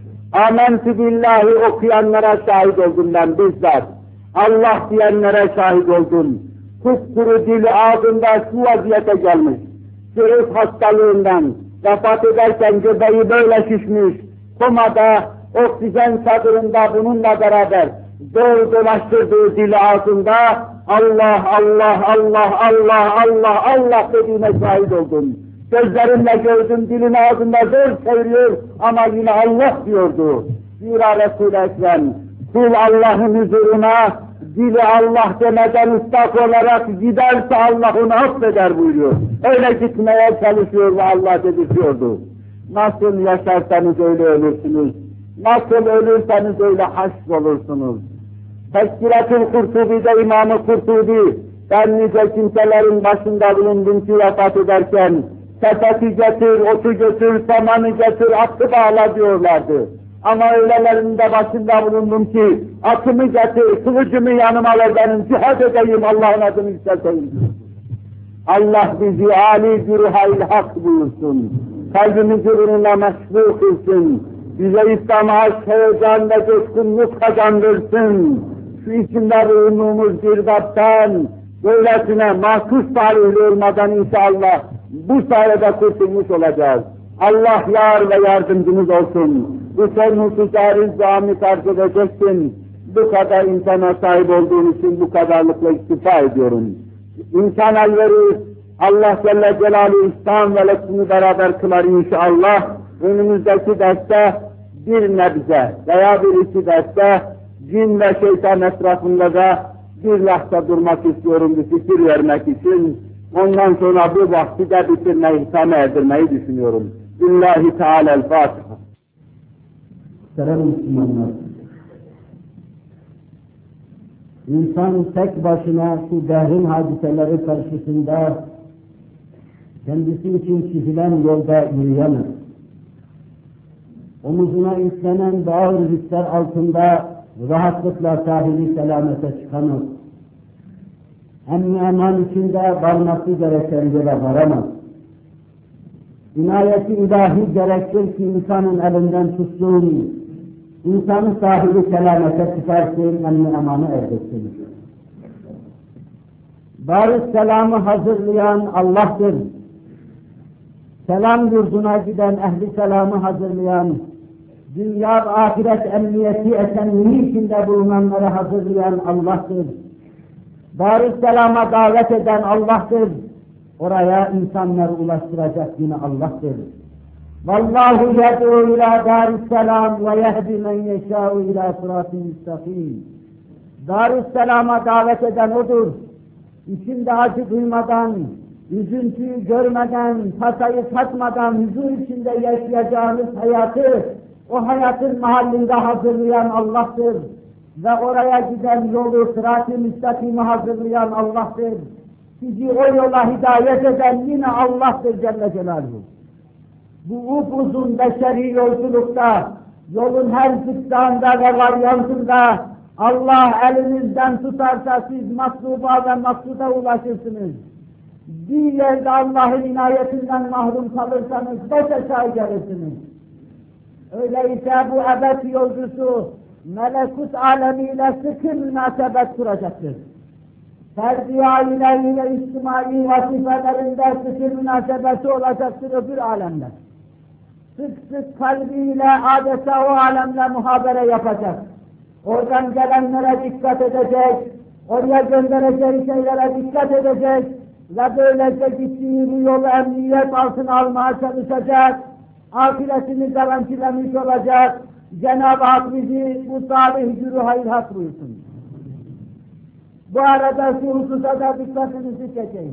Âmentü billahi okuyanlara şahit oldum ben bizzat. Allah diyenlere şahit oldum. Kupkuru dili ağzında şu vaziyete gelmiş. Sırık hastalığından vefat ederken göbeği böyle şişmiş. Komada, oksijen çadırında bununla beraber zor dolaştırdığı dili ağzında Allah, Allah, Allah, Allah, Allah, Allah dediğine şahit oldum. Gözlerimle gördüm, dilini ağzında zor çeviriyor ama yine Allah diyordu. Zira Resul-i Ekrem, kul Allah'ın huzuruna, dili Allah demeden ıslak olarak giderse Allah onu affeder buyuruyor. Öyle gitmeye çalışıyor ve Allah dedirtiyordu. Nasıl yaşarsanız öyle ölürsünüz, nasıl ölürseniz öyle haşr olursunuz. Tezkirat-ül Kurtubi'de İmam-ı Kurtubi, ben nice kimselerin başında bulundum ki vefat ederken, sepeti getir, otu götür, samanı getir, atı bağla diyorlardı. Ama öylelerinde başında bulundum ki, atımı getir, kılıcımı yanıma ver benim, cihad edeyim, Allah'ın adını yükselteyim. Allah bizi âli güruha-il hak buyursun, kalbimizi bununla meşru kılsın, bize İslam'a aşk, heyecan ve coşkunluk kazandırsın. Şu içinde bulunduğumuz girdaptan, böylesine mahsus tarihli olmadan inşallah Bu sayede kurtulmuş olacağız. Allah yar ve yardımcımız olsun. Bu son hususa rızamı terk edeceksin. Bu kadar insana sahip olduğun için bu kadarlıkla iktifa ediyorum. İmkan el verir, Allah Celle Celaluhu ihsan ve lütfunu beraber kılar inşallah. Önümüzdeki derste bir nebze veya bir iki derste cin ve şeytan etrafında da bir lahza durmak istiyorum, bir fikir vermek için. Ondan sonra bu vakti de bitirmeyi, ihsam erdirmeyi düşünüyorum. Billahi Teala'l-Fatiha. Muhterem Müslümanlar, İnsan tek başına şu dehrin hadiseleri karşısında kendisi için çizilen yolda yürüyemez. Omuzuna yüklenen ağır yükler altında rahatlıkla sahili selamete çıkamaz. Emni eman içinde varması gereken yere varamaz. İnayeti ilahi gerektir ki insanın elinden tutsun, İnsanı sahili selamete çıkarsın, emni emanı erdirsin. Barış selamı hazırlayan Allah'tır. Selam yurduna giden ehli selamı hazırlayan, dünya ve ahiret emniyeti esenliği içinde bulunanları hazırlayan Allah'tır. Barış selama davet eden Allah'tır. Oraya insanları ulaştıracak yine Allah'tır. Vallahu yed'u ila darisselam ve yehdi men yeşâ'u ila sırat-ı müstakîm. Darüsselama davet eden odur. İçinde acı duymadan, üzüntüyü görmeden, tasayı tatmadan huzur içinde yaşayacağınız hayatı, o hayatın mahallinde hazırlayan Allah'tır. Ve oraya giden yolu sırat-ı müstakîmi hazırlayan Allah'tır. Sizi o yola hidayet eden yine Allah'tır Celle Celaluhu. Bu upuzun beşeri yolculukta, yolun her zıttığında ve varyantında Allah elinizden tutarsa siz matluba ve maksuda ulaşırsınız. Bir yerde Allah'ın inayetinden mahrum kalırsanız beş aşağı gelirsiniz. Öyleyse bu ebed yolcusu melekut alemiyle sıkı münasebet kuracaktır. Ferdi aileyle içtimai vazifelerinde sıkı münasebeti olacaktır öbür alemde. Sık sık kalbiyle adeta o alemle muhabere yapacak. Oradan gelenlere dikkat edecek, oraya göndereceği şeylere dikkat edecek ve böylece gittiği bu yolu emniyet altına almaya çalışacak, ahiretini garantilemiş olacak. Cenab-ı Hak bizi bu salih yürü hayır hak buyursun. Bu arada şu hususa da dikkatinizi çekeyim.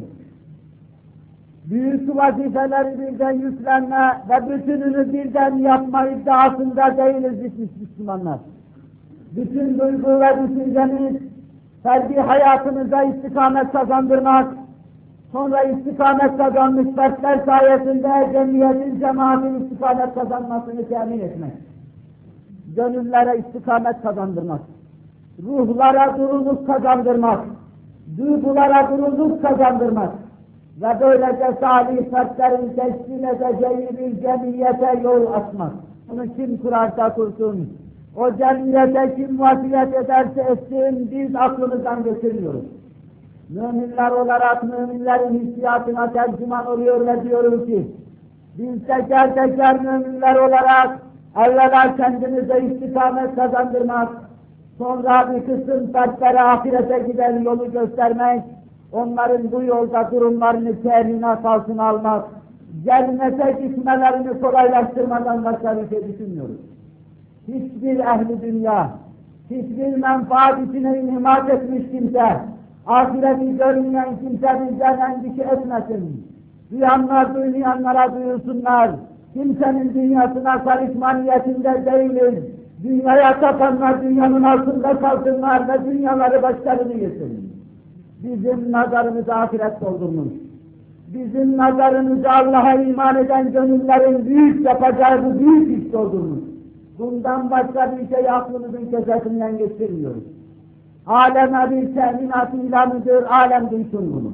Büyük vazifeleri birden yüklenme ve bütününü birden yapma iddiasında değiliz biz Müslümanlar. Bütün duygu ve düşüncemiz, ferdi hayatımıza istikamet kazandırmak, sonra istikamet kazanmış fertler sayesinde cemiyetin, cemaatin istikamet kazanmasını temin etmek. Gönüllere istikamet kazandırmak, ruhlara duruluk kazandırmak, duygulara duruluk kazandırmak ve böylece salih fertlerin teşkil edeceği bir cemiyete yol açmak. Bunu kim kurarsa kursun, o cemiyete kim vasiyet ederse etsin, biz aklımızdan geçirmiyoruz. Müminler olarak müminlerin hissiyatına tercüman oluyor ve diyoruz ki, biz teker teker müminler olarak evvela kendimize istikamet kazandırmak, sonra bir kısım fertlere ahirete giden yolu göstermek, onların bu yolda durumlarını teminat altına almak, cennete gitmelerini kolaylaştırmadan başka bir şey düşünmüyoruz. Hiçbir ehli dünya, hiçbir menfaat içine inhimat etmiş kimse, ahireti görmeyen kimse bizden endişe etmesin. Duyanlar duymayanlara duyursunlar. Kimsenin dünyasına karışma niyetinde değiliz. Dünyaya tapanlar dünyanın altında kalsınlar ve dünyaları başlarını yesin. Bizim nazarımızı ahiret doldurmuş. Bizim nazarımızı Allah'a iman eden gönüllerin büyük yapacağı bu büyük iş doldurmuş. Bundan başka bir şey aklımızın köşesinden geçirmiyoruz. Aleme bir teminat ilanıdır, alem duysun bunu.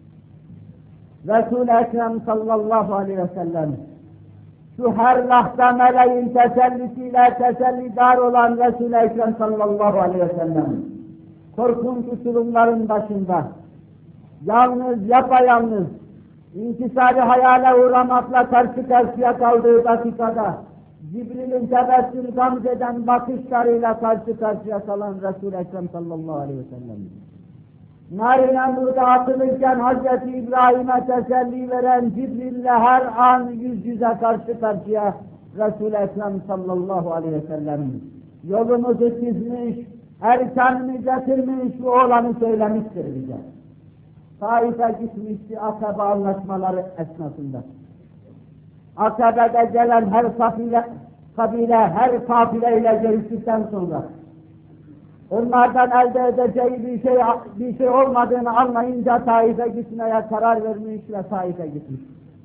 Resul-i Ekrem sallallahu aleyhi ve sellem, şu her lahza meleğin tesellisiyle tesellidar olan Resul-i Ekrem sallallahu aleyhi ve sellem, korkunç uçurumların başında, yalnız, yapayalnız, İnkisari hayale uğramakla karşı karşıya kaldığı dakikada, Cibril'in tebessüm gamzeden bakışlarıyla karşı karşıya kalan Resul-i Ekrem sallallahu aleyhi ve sellem. Narine burada atılırken Hazreti İbrahim'e teselli veren Cibril'le her an yüz yüze karşı karşıya Resul-i Ekrem sallallahu aleyhi ve sellem yolumuzu çizmiş, erkanını getirmiş, bu olanı söylemiştir bize. Taif'e gitmişti Akabe anlaşmaları esnasında. Akabe'de gelen her kabile, kabile her kafileyle görüştükten sonra onlardan elde edeceği bir şey bir şey olmadığını anlayınca Taif'e gitmeye karar vermiş ve Taif'e gitmiş.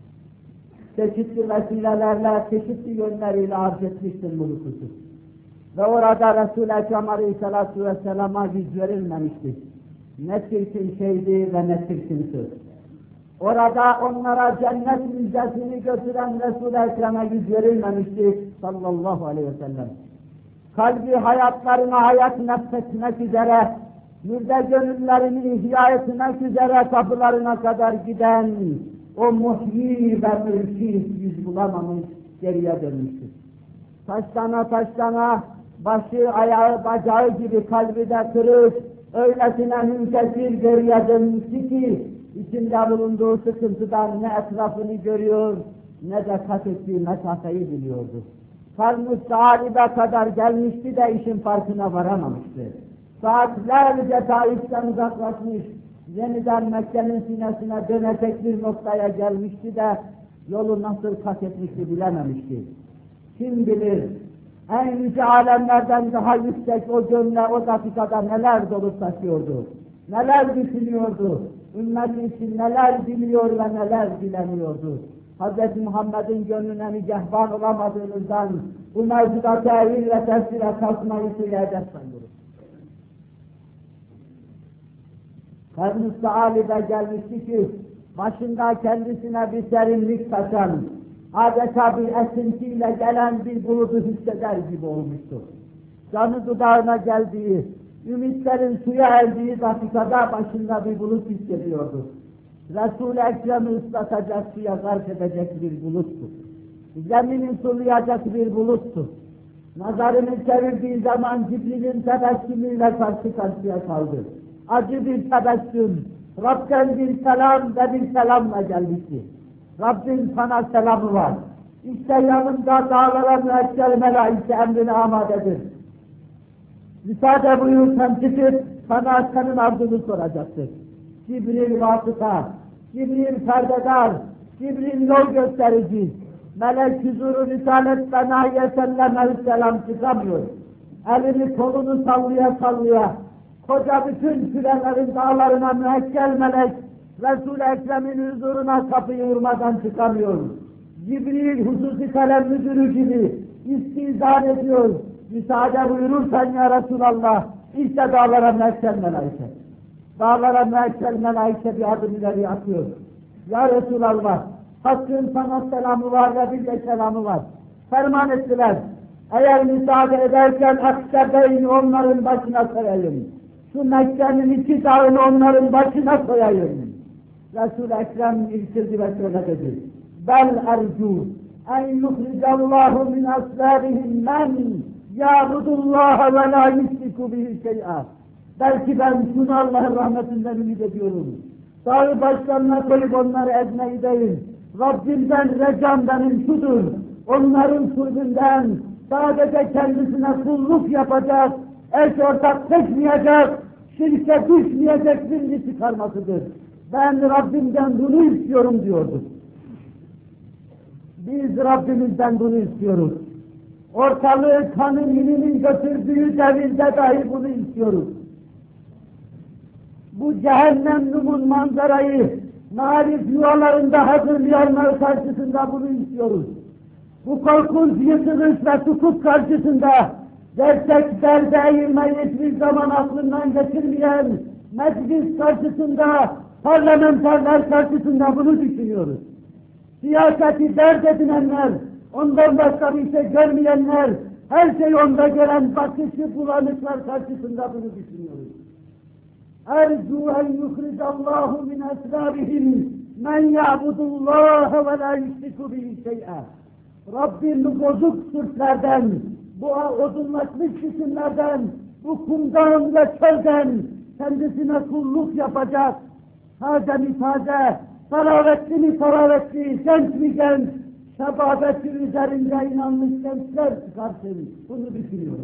Çeşitli vesilelerle, çeşitli yönleriyle arz etmiştir bu hususu. Ve orada Resul-i Ekrem Aleyhisselatü Vesselam'a yüz verilmemişti. Ne çirkin şeydi ve ne çirkin söz. Orada onlara cennet müjdesini götüren Resul-i Ekrem'e yüz verilmemişti sallallahu aleyhi ve sellem. Kalbi hayatlarına hayat nefsetmek üzere, mürde gönüllerini ihya etmek üzere kapılarına kadar giden o muhyi ve mürşid yüz bulamamış, geriye dönmüştür. Taşlana taşlana, başı, ayağı, bacağı gibi kalbi de kırık, öylesine münkesir geriye dönmüştü ki, içinde bulunduğu sıkıntıdan ne etrafını görüyor, ne de kat ettiği mesafeyi biliyordu. Karn-ı Sa'alibe kadar gelmişti de işin farkına varamamıştı. Saatlerce Taif'ten uzaklaşmış, yeniden Mekke'nin sinesine dönecek bir noktaya gelmişti de yolu nasıl kat etmişti bilememişti. Kim bilir, en yüce alemlerden daha yüksek o gönle o dakikada neler dolup taşıyordu, neler düşünüyordu, ümmeti için neler biliyor ve neler bilemiyordu. Hz. Muhammed'in gönlüne nigahban olamadığınızdan bu mevzuda tevil ve tefsire kalkmayı söyleyecek sanırım. Karn-ı Sa'alibe gelmişti ki, başında kendisine bir serinlik saçan, adeta bir esintiyle gelen bir bulutu hisseder gibi olmuştu. Canı dudağına geldiği, ümitlerin suya erdiği dakikada başında bir bulut hissediyordu. Resul-i Ekrem'i ıslatacak, suya gark edecek bir buluttu. Zemini sulayacak bir buluttu. Nazarını çevirdiği zaman Cibril'in tebessümüyle karşı karşıya kaldı. Acı bir tebessüm, Rab'den bir selam ve bir selamla gelmişti. Rabbin sana selamı var. İşte yanında dağlara müekkel melaike emrine amadedir. Müsaade buyursan çıkıp sana senin ardını soracaktır. Cibril vasıta, Cibril perdedar, Cibril yol gösterici, melek huzuru risalet benahiye sellem selam çıkamıyor. Elini kolunu sallaya sallaya, koca bütün kürelerin dağlarına müekkel melek, Resul-i Ekrem'in huzuruna kapıyı vurmadan çıkamıyor. Cibril hususi kalem müdürü gibi istizan ediyor. Müsaade buyurursan ya Resulallah, işte dağlara müekkel melaike. Dağlara müekkel melaike bir adım ileri atıyor. Ya Resulallah, Hakk'ın sana selamı var ve bir de selamı var. Ferman ettiler. Eğer müsaade ederken Akşebe'yi onların başına koyayım. Şu Mekke'nin iki dağını onların başına koyayım. Resul-i Ekrem irkildi ve şöyle dedi. Bel ercu en yuhricallahu min aslâbihim men yâbudullâhe ve lâ yüşriku bihi şey'a. Belki ben şunu Allah'ın rahmetinden ümit ediyorum. Dağı başlarına koyup onları ezmeyi değil. Rabbimden recam benim şudur. Onların sulbünden sadece kendisine kulluk yapacak, eş ortak seçmeyecek, şirke düşmeyecek birini çıkarmasıdır. Ben Rabbimden bunu istiyorum diyordu. Biz Rabbimizden bunu istiyoruz. Ortalığı kanın ilinin götürdüğü devirde dahi bunu istiyoruz. Bu cehennemlumun manzarayı marif yuvalarında hazırlayanlar karşısında bunu istiyoruz. Bu korkunç yıkılış ve sukut karşısında gerçek derde eğilmeyi hiçbir zaman aklından geçirmeyen meclis karşısında, parlamenterler karşısında bunu düşünüyoruz. Siyaseti dert edinenler, ondan başka bir şey görmeyenler, her şey onda gören bakışı bulanıklar karşısında bunu düşünüyoruz. اَرْجُوا اَنْ يُخْرِجَ اللّٰهُ مِنْ اَسْلَابِهِمْ Men ya'budullaha ve la yüşriku bihi şey'e. Rabbim bu bozuk sürtlerden, bu odunlaşmış cisimlerden, bu kumdan ve çölden kendisine kulluk yapacak. Taze mi taze, salavetli mi salavetli, genç mi genç, şebabeti üzerinde inanmış gençler çıkarsın. Bunu düşünüyorum.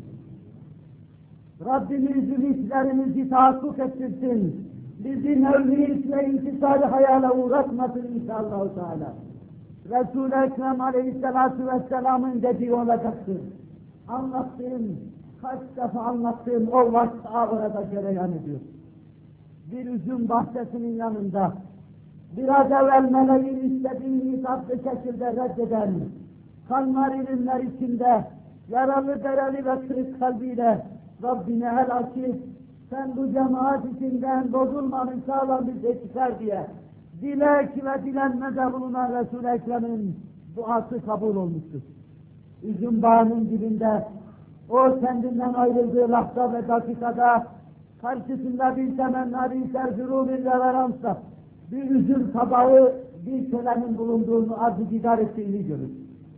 Rabbimiz ümitlerimizi tahakkuk ettirsin. Bizi nevhis ve intisari hayale uğratmasın inşallah Teala. Resul-i Ekrem Aleyhisselatü Vesselam'ın dediği olacaktır. Anlattığım, kaç defa anlattığım o vakta orada cereyan ediyor. Bir üzüm bahçesinin yanında, biraz evvel meleğin istediğini tatlı şekilde reddeden, kanlar ilimler içinde, yaralı bereli ve kırık kalbiyle Rabbine el açıp, sen bu cemaat içinden bozulmanın sağlam bir şey çıkar diye, dilek ve dilenmede bulunan Resul-i Ekrem'in duası kabul olmuştur. Üzüm bağının dibinde, o kendinden ayrıldığı lahza ve dakikada, karşısında bir temenna, bir serfuru, bir reveransa, bir üzüm tabağı, bir kölenin bulunduğunu, arz-ı didar ettiğini görür.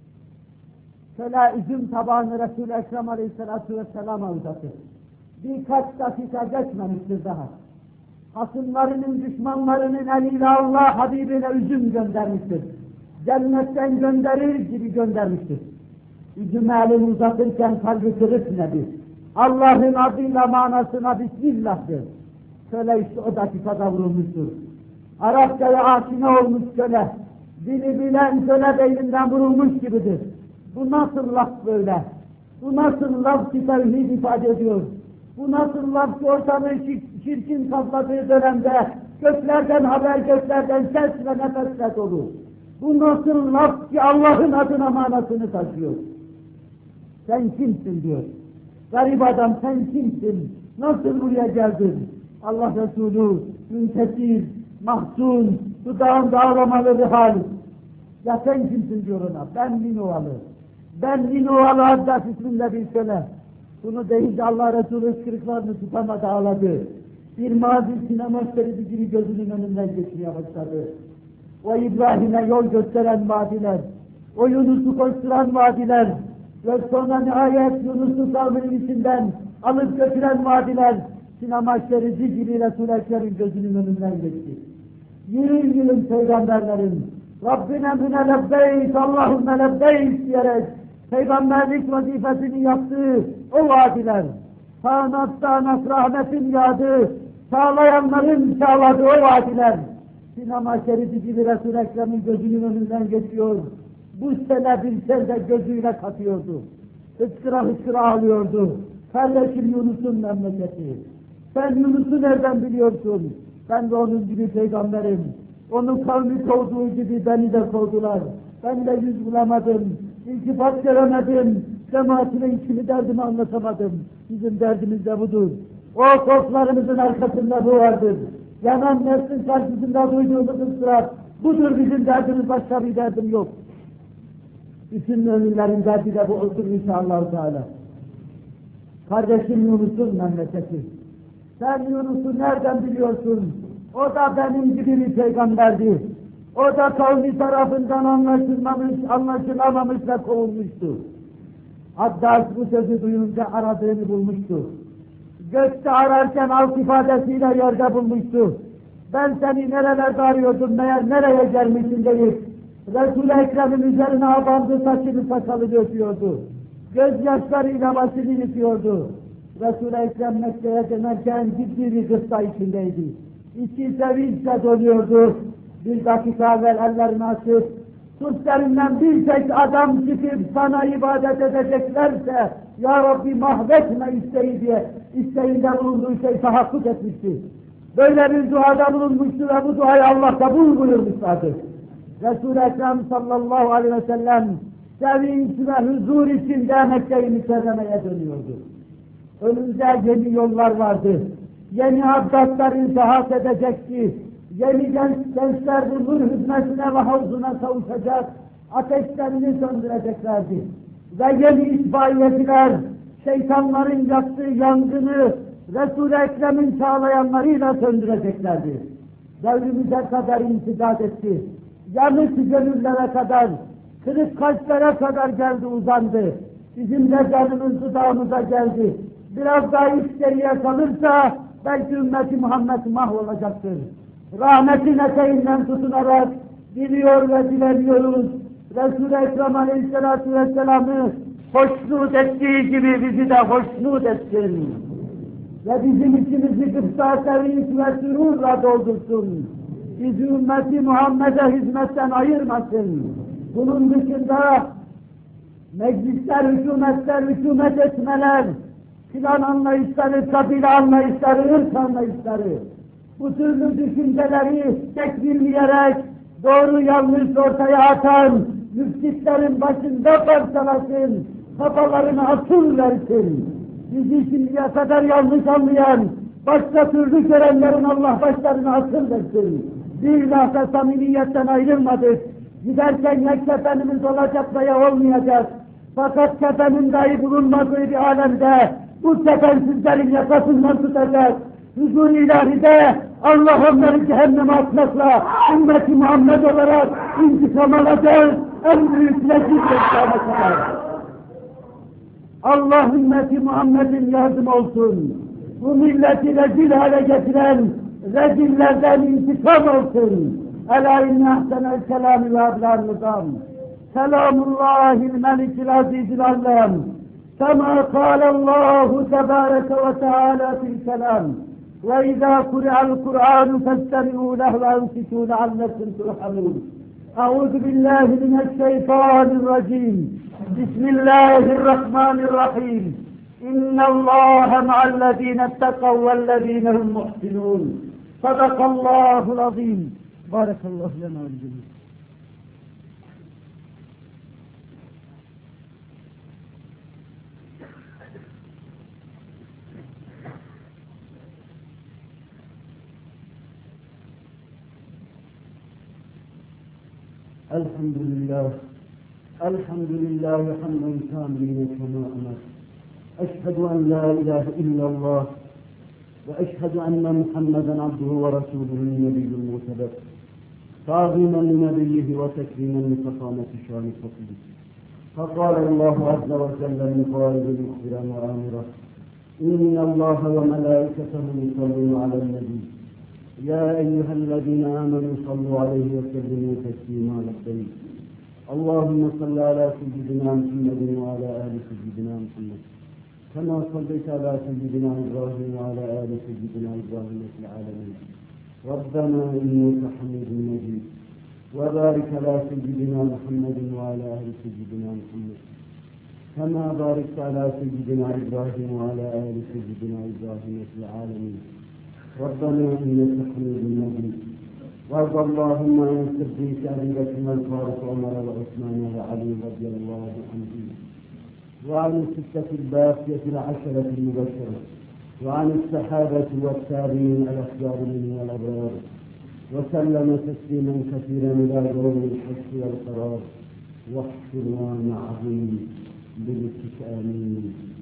Köle üzüm tabağını Resul-i Ekrem Aleyhisselatü Vesselam'a uzatır. Birkaç dakika geçmemiştir daha. Hasımlarının, düşmanlarının eliyle Allah Habibine üzüm göndermiştir. Cennetten gönderir gibi göndermiştir. Üzüm elini uzatırken kalbi kırık nedir? Allah'ın adıyla manasına Bismillah'tır. Köle işte o dakikada vurulmuştur. Arapçaya aşina olmuş köle, dili bilen köle beyninden vurulmuş gibidir. Bu nasıl laf böyle? Bu nasıl laf ki tevhid ifade ediyor? Bu nasıl laf ki ortalığı şirk, şirkin kapladığı dönemde göklerden haber, göklerden ses ve nefesle dolu? Bu nasıl laf ki Allah'ın adına manasını taşıyor? Sen kimsin diyor. Garip adam sen kimsin? Nasıl buraya geldin? Allah Resulü müntesir, mahzun, dudağında ağlamalı bir hal. Ya sen kimsin diyor ona. Ben Minovalı. Ben Minovalı Haddad isminde bir köle. Bunu deyince Allah Resulü ıskırıklarını tutamadı, ağladı. Bir mazi sinema şeridi gibi gözünün önünden geçmeye başladı. O İbrahim'e yol gösteren vadiler, o Yunus'u koşturan vadiler ve sonra nihayet Yunus'u kavminin içinden alıp götüren vadiler, sinema şeridi gibi Resul-i Ekrem'in gözünün önünden geçti. Yürür yürür peygamberlerin, Rabbine müne lebbeyk, Allahümme lebbeyk diyerek peygamberlik vazifesini yaptığı o vadiler, sağanak sağanak rahmetin yağdığı, sağlayanların sağladığı o vadiler, sinema şeridi gibi Resul-i Ekrem'in gözünün önünden geçiyor. Bu sene bir selde gözüyle katıyordu. Hıçkıra hıçkıra ağlıyordu. Kardeşim Yunus'un memleketi. Sen Yunus'u nereden biliyorsun? Ben de onun gibi peygamberim. Onun kavmi kovduğu gibi beni de kovdular. Ben de yüz bulamadım. İltifat göremedim. Cemaatine içimi derdimi anlatamadım. Bizim derdimiz de budur. O korklarımızın arkasında bu vardır. Yanan nefsin karşısında duyduğumuz ıstırap. Budur bizim derdimiz, başka bir derdim yok. Bütün müminlerin derdi de bu olsun inşallah Teala. Kardeşim Yunus'un memleketi. Sen Yunus'u nereden biliyorsun? O da benim gibi bir peygamberdi. O da kavmi tarafından anlaşılmamış, anlaşılamamış ve kovulmuştu. Haddad bu sözü duyunca aradığını bulmuştu. Gökte ararken alt ifadesiyle yerde bulmuştu. Ben seni nerelerde arıyordum, meğer nereye gelmişsin deyip Resul-i Ekrem'in üzerine abandı, saçını sakalı döküyordu. Gözyaşlarıyla başını yıkıyordu. Resul-i Ekrem Mekke'ye dönerken ciddi bir kıssa içindeydi. İçi sevinçle doluyordu. Bir dakika evvel ellerini açıp, süslerinden bir tek adam çıkıp sana ibadet edeceklerse, Ya Rabbi mahvetme isteği diye, isteğinde bulunduğu şey tahakkuk etmişti. Böyle bir duada bulunmuştu ve bu duayı Allah kabul buyurmuşlardı. Resul-i Ekrem sallallahu aleyhi ve sellem sevinç ve huzur içinde Mekke-i Mükerreme'ye dönüyordu. Önünde yeni yollar vardı. Yeni abdatlar iltihak edecekti. Yeni genç, gençler bu nur hizmetine ve havzuna kavuşacak, ateşlerini söndüreceklerdi. Ve yeni itfaiyeciler, şeytanların yaktığı yangını Resul-i Ekrem'in çağlayanlarıyla söndüreceklerdi. devrimize kadar imtidat etti. Yanık gönüllere kadar, kırık kalplere kadar geldi, uzandı. Bizim de canımız dudağımıza geldi. Biraz daha iş geriye kalırsa belki ümmeti Muhammed mahvolacaktır. Rahmetin eteğinden tutunarak diliyor ve dileniyoruz. Resul-i Ekrem Aleyhisselatü Vesselam'ı hoşnut ettiği gibi bizi de hoşnut etsin. Ve bizim içimizi gıpta, sevinç ve sürurla doldursun. Bizi ümmeti Muhammed'e hizmetten ayırmasın. Bunun dışında meclisler, hükümetler, hükümet etmeler, filan anlayışları, kabile anlayışları, ırk anlayışları, bu türlü düşünceleri tekbirleyerek doğru yanlış ortaya atan müftitlerin başında parçalasın, kafalarına asıl versin. Bizi şimdiye kadar yanlış anlayan, başka türlü görenlerin Allah başlarına asıl versin. Bir lahza samimiyetten ayrılmadık. Giderken ya kefenimiz olacak veya olmayacak. Fakat kefenin dahi bulunmadığı bir alemde bu kefensizlerin yakasından tutacak. Huzur ilahide Allah onları cehenneme atmakla ümmeti Muhammed olarak intikam alacağız. En büyük lezzetle kadar. Allah ümmeti Muhammed'in yardım olsun. Bu milleti rezil hale getiren rezillerden intikam olsun. Ela inne ahsenel kelâmi ve ablan nizam. Selamullahil melikil azizil allem. Kama kâlallahu tebâreke ve teâlâ fil kelam. Ve izâ kuri'al Kur'ânu festemi'û leh ve ensikû leallekum turhamûn. Euzu billahi mineşşeytanirracim. Bismillahirrahmanirrahim. İnnallâhe ma'allezîne etteqav vellezîne hum muhsinûn. Sadakallâhul azîm. Barakallahu lena ve cemî. الحمد لله الحمد لله حمدا كاملا كما أمر. أشهد أن لا إله إلا الله وأشهد أن محمدا عبده ورسوله النبي المرتضى تعظيما لنبيه وتكريما لفخامة شان فضله. فقال الله عز وجل من قائل مخبرا وآمرا إن الله وملائكته يصلون على النبي يا أيها الذين آمنوا صلوا عليه وسلموا تسليما لبيك. اللهم صل على سيدنا محمد وعلى آل سيدنا محمد كما صليت على سيدنا إبراهيم وعلى آل سيدنا إبراهيم في العالمين. ربنا إنك حميد مجيد. وبارك على سيدنا محمد وعلى آل سيدنا محمد كما باركت على سيدنا إبراهيم وعلى آل سيدنا إبراهيم في العالمين. ربنا إنك حميد مجيد. وارض اللهم عن الصديق أبي بكر الفاروق عمر وعثمان وعلي رضي الله عنهم وعن الستة الباقية العشرة المبشرة وعن الصحابة والتابعين الأخيار منهم والأبرار وسلم تسليما كثيرا إلى يوم الحج والقرار واحشرنا معهم بالاتكال آمين.